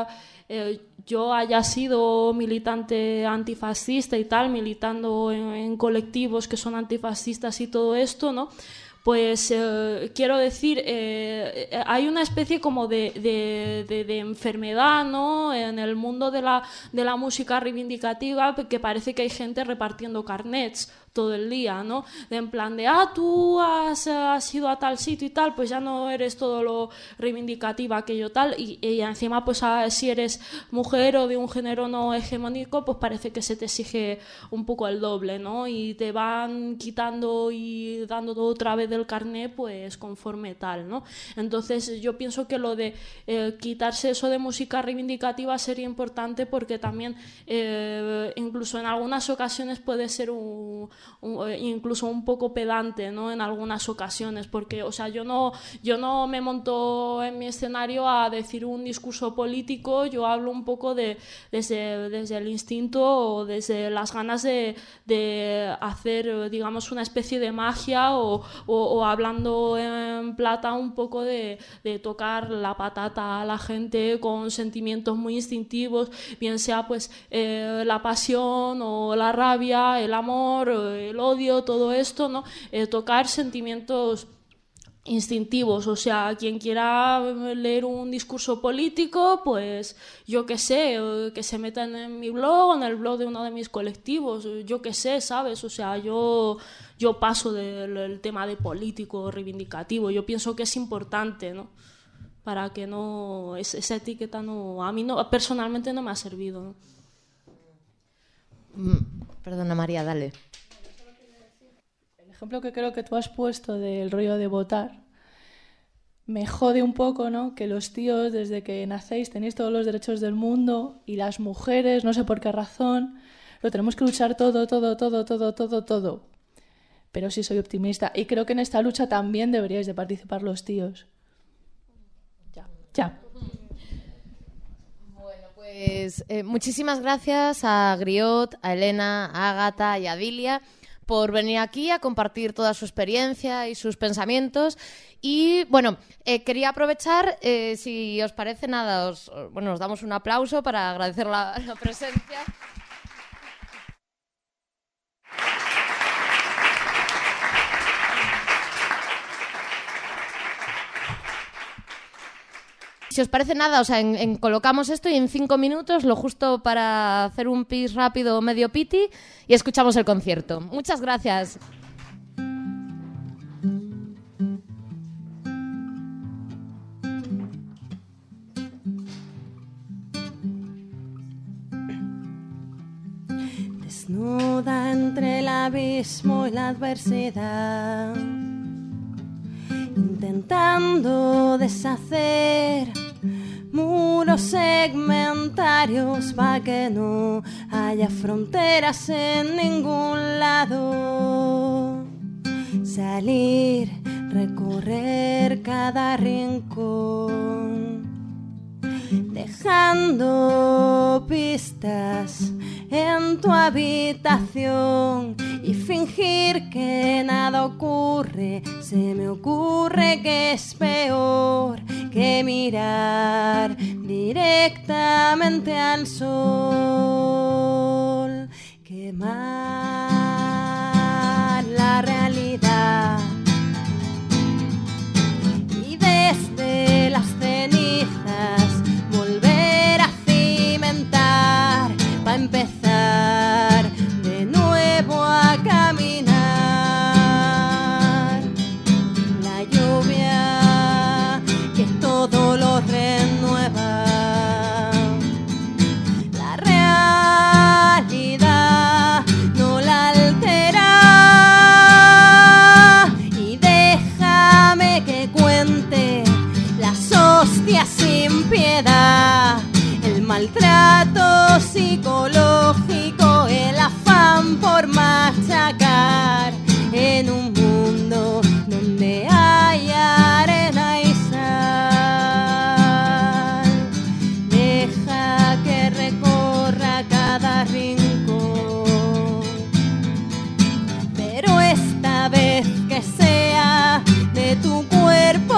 yo haya sido militante antifascista y tal, militando en colectivos que son antifascistas y todo esto, ¿no? Pues quiero decir, hay una especie como de enfermedad, ¿no?, en el mundo de la música reivindicativa, que parece que hay gente repartiendo carnets todo el día, ¿no? En plan de, tú has ido a tal sitio y tal, pues ya no eres todo lo reivindicativa aquello tal, y encima pues si eres mujer o de un género no hegemónico, pues parece que se te exige un poco el doble, ¿no? Y te van quitando y dando otra vez del carné, pues conforme tal, ¿no? Entonces yo pienso que lo de quitarse eso de música reivindicativa sería importante, porque también incluso en algunas ocasiones puede ser incluso un poco pedante, ¿no? En algunas ocasiones, porque, o sea, yo no me monto en mi escenario a decir un discurso político, yo hablo un poco desde el instinto o desde las ganas de hacer, digamos, una especie de magia o hablando en plata un poco de tocar la patata a la gente con sentimientos muy instintivos, bien sea pues la pasión o la rabia, el amor, el odio, todo esto, ¿no? Tocar sentimientos instintivos, o sea, quien quiera leer un discurso político, pues yo qué sé, que se metan en mi blog o en el blog de uno de mis colectivos, yo qué sé, ¿sabes? O sea, yo paso del tema de político reivindicativo, yo pienso que es importante, ¿no? Para que no, esa etiqueta no, a mí no, personalmente no me ha servido, ¿no?
Perdona, María, dale.
El ejemplo que creo que tú has puesto del rollo de votar me jode un poco, ¿no? Que los tíos, desde que nacéis, tenéis todos los derechos del mundo y las mujeres, no sé por qué razón, lo tenemos que luchar todo. Pero sí soy optimista y creo que en esta lucha también deberíais de participar los tíos. Ya.
Bueno, pues muchísimas gracias a Griot, a Elena, a Ágata y a Dilia por venir aquí a compartir toda su experiencia y sus pensamientos. Y bueno, quería aprovechar, si os parece nada, os damos un aplauso para agradecer la presencia. Si os parece nada, o sea, colocamos esto y en 5 minutos, lo justo para hacer un pis rápido, medio piti, y escuchamos el concierto. Muchas gracias.
Desnuda entre el abismo y la adversidad, intentando deshacer muros segmentarios para que no haya fronteras en ningún lado. Salir, recorrer cada rincón, dejando pistas en tu habitación y fingir que nada ocurre. Se me ocurre que es peor que mirar directamente al sol, quemar la realidad y desde las cenizas volver a cimentar, para empezar de nuevo a caminar. La lluvia que todo lo renueva, la realidad no la altera. Y déjame que cuente las hostias sin piedad, el maltrato psicológico, el afán por machacar, en un mundo donde hay arena y sal. Deja que recorra cada rincón, pero esta vez que sea de tu cuerpo.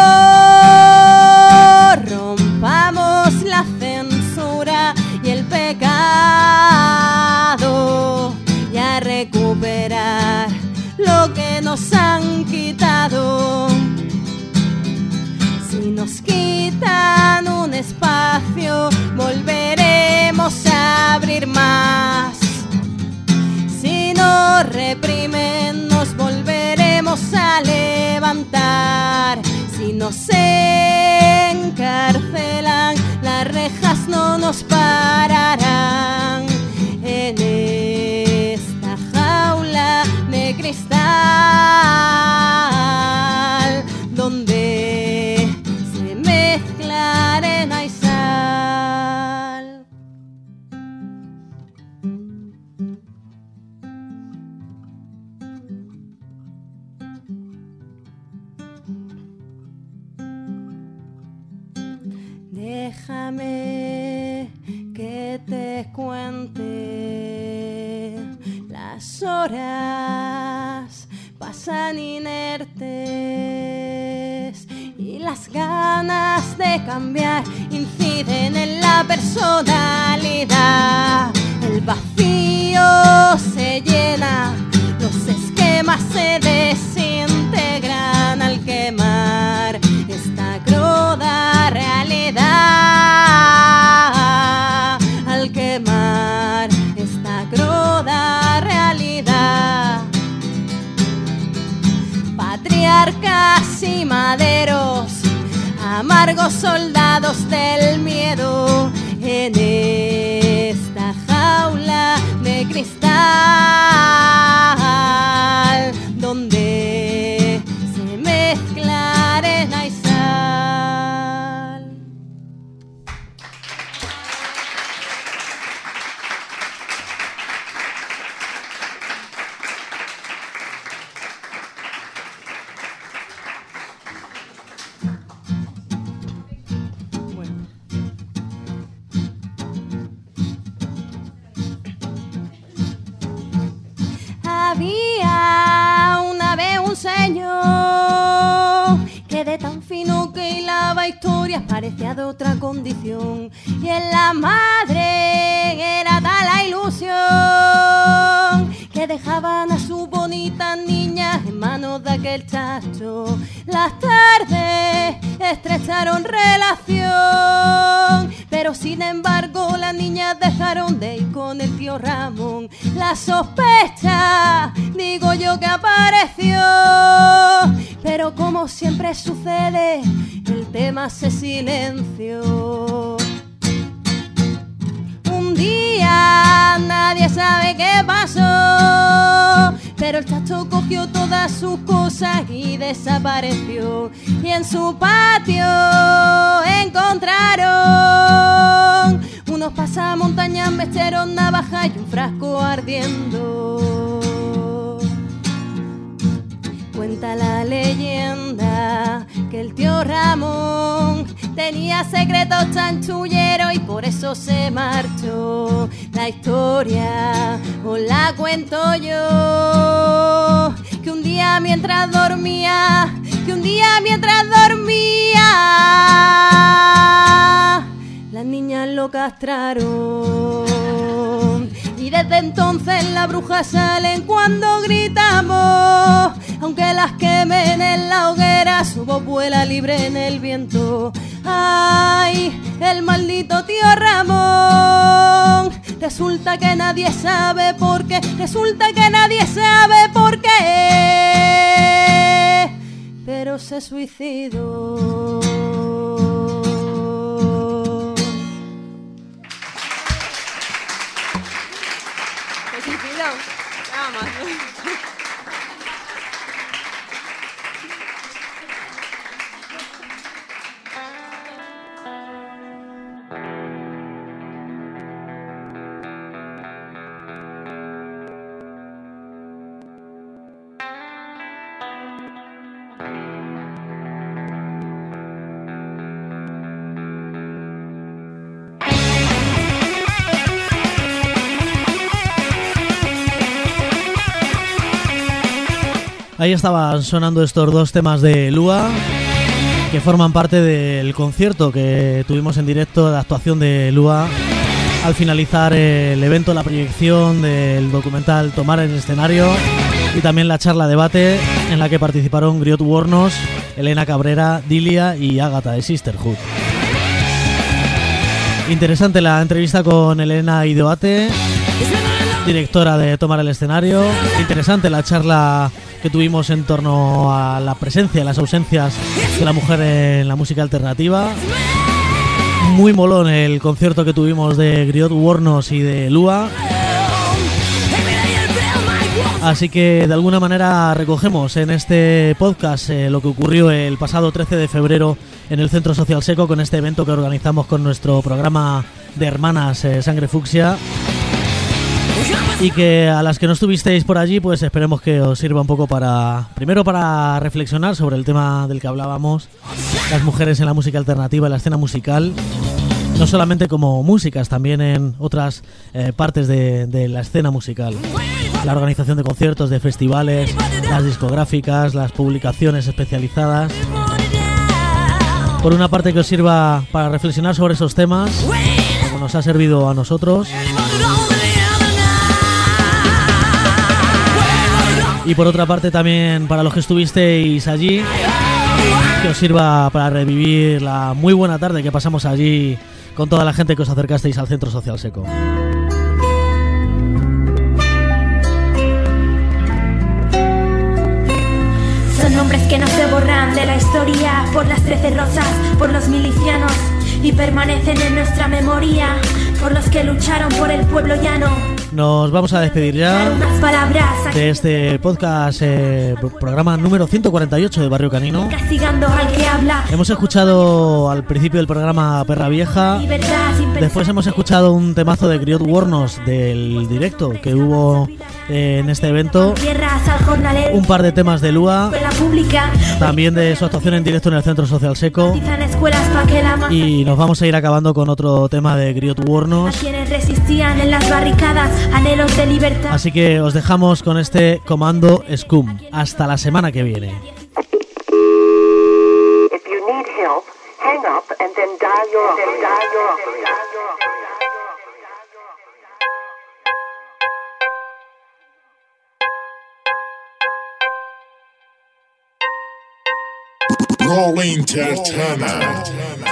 Rompamos la censura y el pecado, y a recuperar lo que nos han quitado. Si nos quitan un espacio, volveremos a abrir más. Si nos reprimen, nos volveremos a levantar. Si nos encarcelan, las rejas no nos pararán. En esta jaula de cristal, donde se mezcla arena y sal. horizonte. Las horas pasan inertes y las ganas de cambiar inciden en la personalidad. El vacío se llena, los esquemas se desintegran al quemar esta cruda realidad. Al quemar esta cruda realidad. Patriarcas y maderos, amargos soldados del miedo en esta jaula de cristal donde se mezcla arena y sal. Había una vez un señor que de tan fino que hilaba historias parecía de otra condición, y en la madre era tal la ilusión que dejaban a sus bonitas niñas en manos de aquel chacho. Las tardes estrecharon relación, pero sin embargo las niñas dejaron de ir con el tío Ramón. La sospecha, digo yo, que apareció, pero como siempre sucede, el tema se silenció. Un día nadie sabe qué pasó, pero el chacho cogió todas sus cosas y desapareció. Y en su patio encontraron unos pasamontañas, mecheros, navajas y un frasco ardiendo. Cuenta la leyenda que el tío Ramón tenía secretos chanchulleros y por eso se marchó. La historia os la cuento yo, que un día mientras dormía, las niñas lo castraron. Y desde entonces las brujas salen cuando gritamos, aunque las quemen en la hoguera, su voz vuela libre en el viento. ¡Ay, el maldito tío Ramón! Resulta que nadie sabe por qué, pero se suicidó.
Nada más.
Ahí estaban sonando estos dos temas de Lua, que forman parte del concierto que tuvimos en directo de actuación de Lua al finalizar el evento, la proyección del documental Tomar el Escenario, y también la charla debate en la que participaron Griot Wornos, Elena Cabrera, Dilia y Ágata de Sisterhood. Interesante la entrevista con Elena Idoate, directora de Tomar el Escenario. Interesante la charla que tuvimos en torno a la presencia y las ausencias de la mujer en la música alternativa. Muy molón el concierto que tuvimos de Griot Wornos y de Lua. Así que de alguna manera recogemos en este podcast lo que ocurrió el pasado 13 de febrero en el Centro Social Seco con este evento que organizamos con nuestro programa de hermanas Sangre Fucsia. Y que a las que no estuvisteis por allí, pues esperemos que os sirva un poco primero para reflexionar sobre el tema del que hablábamos, las mujeres en la música alternativa, en la escena musical, no solamente como músicas, también en otras partes de la escena musical. La organización de conciertos, de festivales, las discográficas, las publicaciones especializadas. Por una parte, que os sirva para reflexionar sobre esos temas, como nos ha servido a nosotros. Y por otra parte también para los que estuvisteis allí, que os sirva para revivir la muy buena tarde que pasamos allí con toda la gente que os acercasteis al Centro Social Seco.
Son nombres que no se borran de la historia por las 13 rosas, por los milicianos, y permanecen en nuestra memoria por los que lucharon por el pueblo llano.
Nos vamos a despedir ya de este podcast, programa número 148 de Barrio Canino.
Castigando al que habla.
Hemos escuchado al principio del programa Perra Vieja. Después hemos escuchado un temazo de Griot Wornos del directo que hubo en este evento. Un par de temas de Lua. También de su actuación en directo en el Centro Social Seco. Y nos vamos a ir acabando con otro tema de Griot Wornos.
Quienes resistían en las barricadas, anhelos de libertad.
Así que os dejamos con este Comando Scum. Hasta la semana que viene.
If you need help, hang up and then dial your operator.
Rolling Tertana.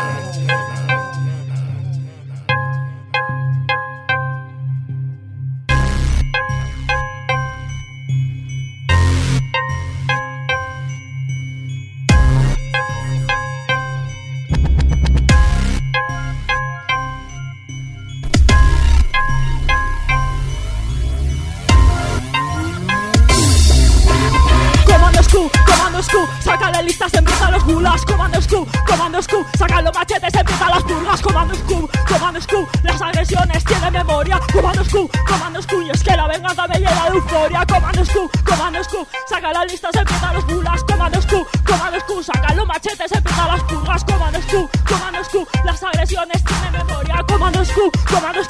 Sácale listas, empiezan los gulas. Comando Scoop, sacan los machetes, empiezan las purgas. Comando Scoop, las agresiones tienen memoria. Comando Scoop, y es que la venganza me llena de euforia. Comando Scoop, sacan las listas, empiezan los gulas. Comando Scoop, sacan los machetes, empiezan las purgas. Comando Scoop, las agresiones tienen memoria. Comando Scoop.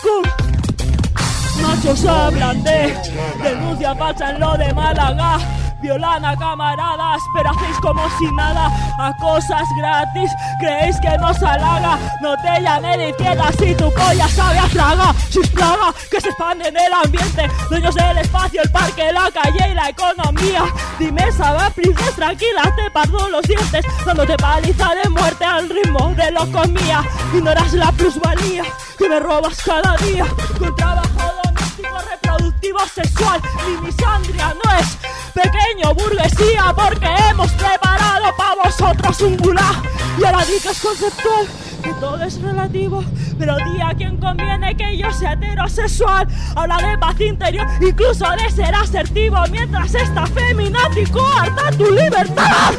Machos hablan de denuncia falsa en lo de Málaga. Violan a camaradas, pero hacéis como si nada. A cosas gratis, creéis que nos halaga. No te llame de izquierda si tu polla sabe a flaga. Si es plaga, que se expande en el ambiente. Dueños del espacio, el parque, la calle y la economía. Dime, Saba, princesa, tranquila, te pardo los dientes. Dándote paliza de muerte al ritmo de locomía. Ignoras la plusvalía que me robas cada día. Con trabajo doméstico, reproductivo, sexual. Mi misandria no es pequeño burguesía, porque hemos preparado para vosotros un gulag. Y ahora di que es conceptual, que todo es relativo, pero di a quien conviene que yo sea heterosexual. Habla de paz interior, incluso de ser asertivo, mientras esta feminazi coarta tu libertad.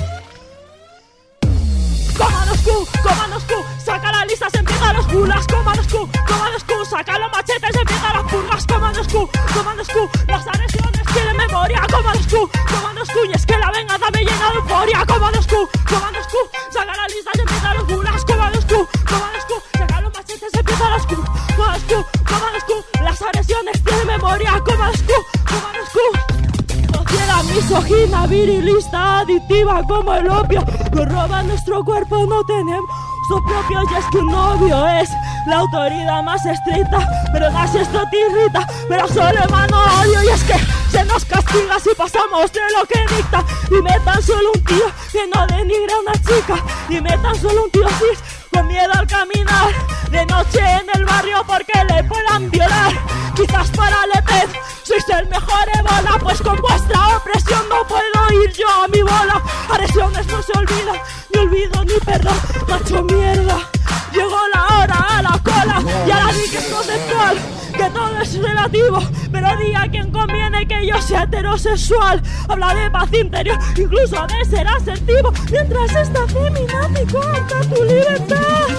Comando Scoop, saca las listas, empiezan los gulas. Comando Scoop, saca los machetes, empiezan las purgas. Comando Scoop, las agresiones tienen memoria. Comando Scoop, y es que la venganza me llena de euforia. Comando Scoop, saca las listas, empiezan los gulas. Comando Scoop, saca los machetes, empiezan las purgas. Comando Scoop, las agresiones tienen memoria. Comando Scoop. Sociedad misógina, virilista, adictiva como el opio. Nos roban nuestro cuerpo, no tenemos uso propio. Y es que un novio es la autoridad más estricta, pero casi esto te irrita, pero solo emano odio. Y es que se nos castiga si pasamos de lo que dicta. Dime tan solo un tío que no denigra a una chica. Dime tan solo un tío cis con miedo al caminar de noche en el barrio porque le puedan violar. Quizás para Le Pen sois el mejor Ebola, pues con vuestra opresión no puedo ir yo a mi bola. Agresiones no se olvidan, ni olvido ni perdón. Macho mierda, llegó la hora a la cola. Y ahora di que es conceptual, que todo es relativo, pero di a quien conviene que yo sea heterosexual. Habla de paz interior, incluso de ser asertivo, mientras esta feminazi corta tu libertad.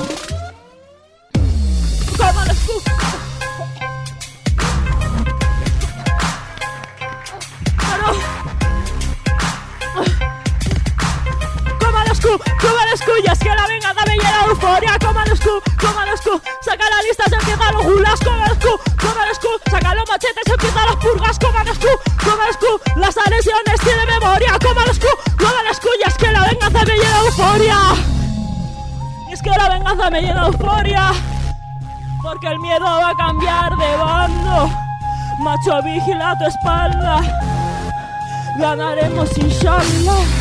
Comando Scoop. Comando Scoop, y es que la venganza me llena de euforia. Comando Scoop, Coman Scoop, saca la lista, se empiezan los gulas. Coman Scoop, saca los machetes, se empiezan las purgas. Coman Scoop, las agresiones tiene memoria. Coman Scoop, y es que la venganza me llena de euforia. Y es que la venganza me llena de euforia. Porque el miedo va a cambiar de bando. Macho, vigila tu espalda. Ganaremos inshallah.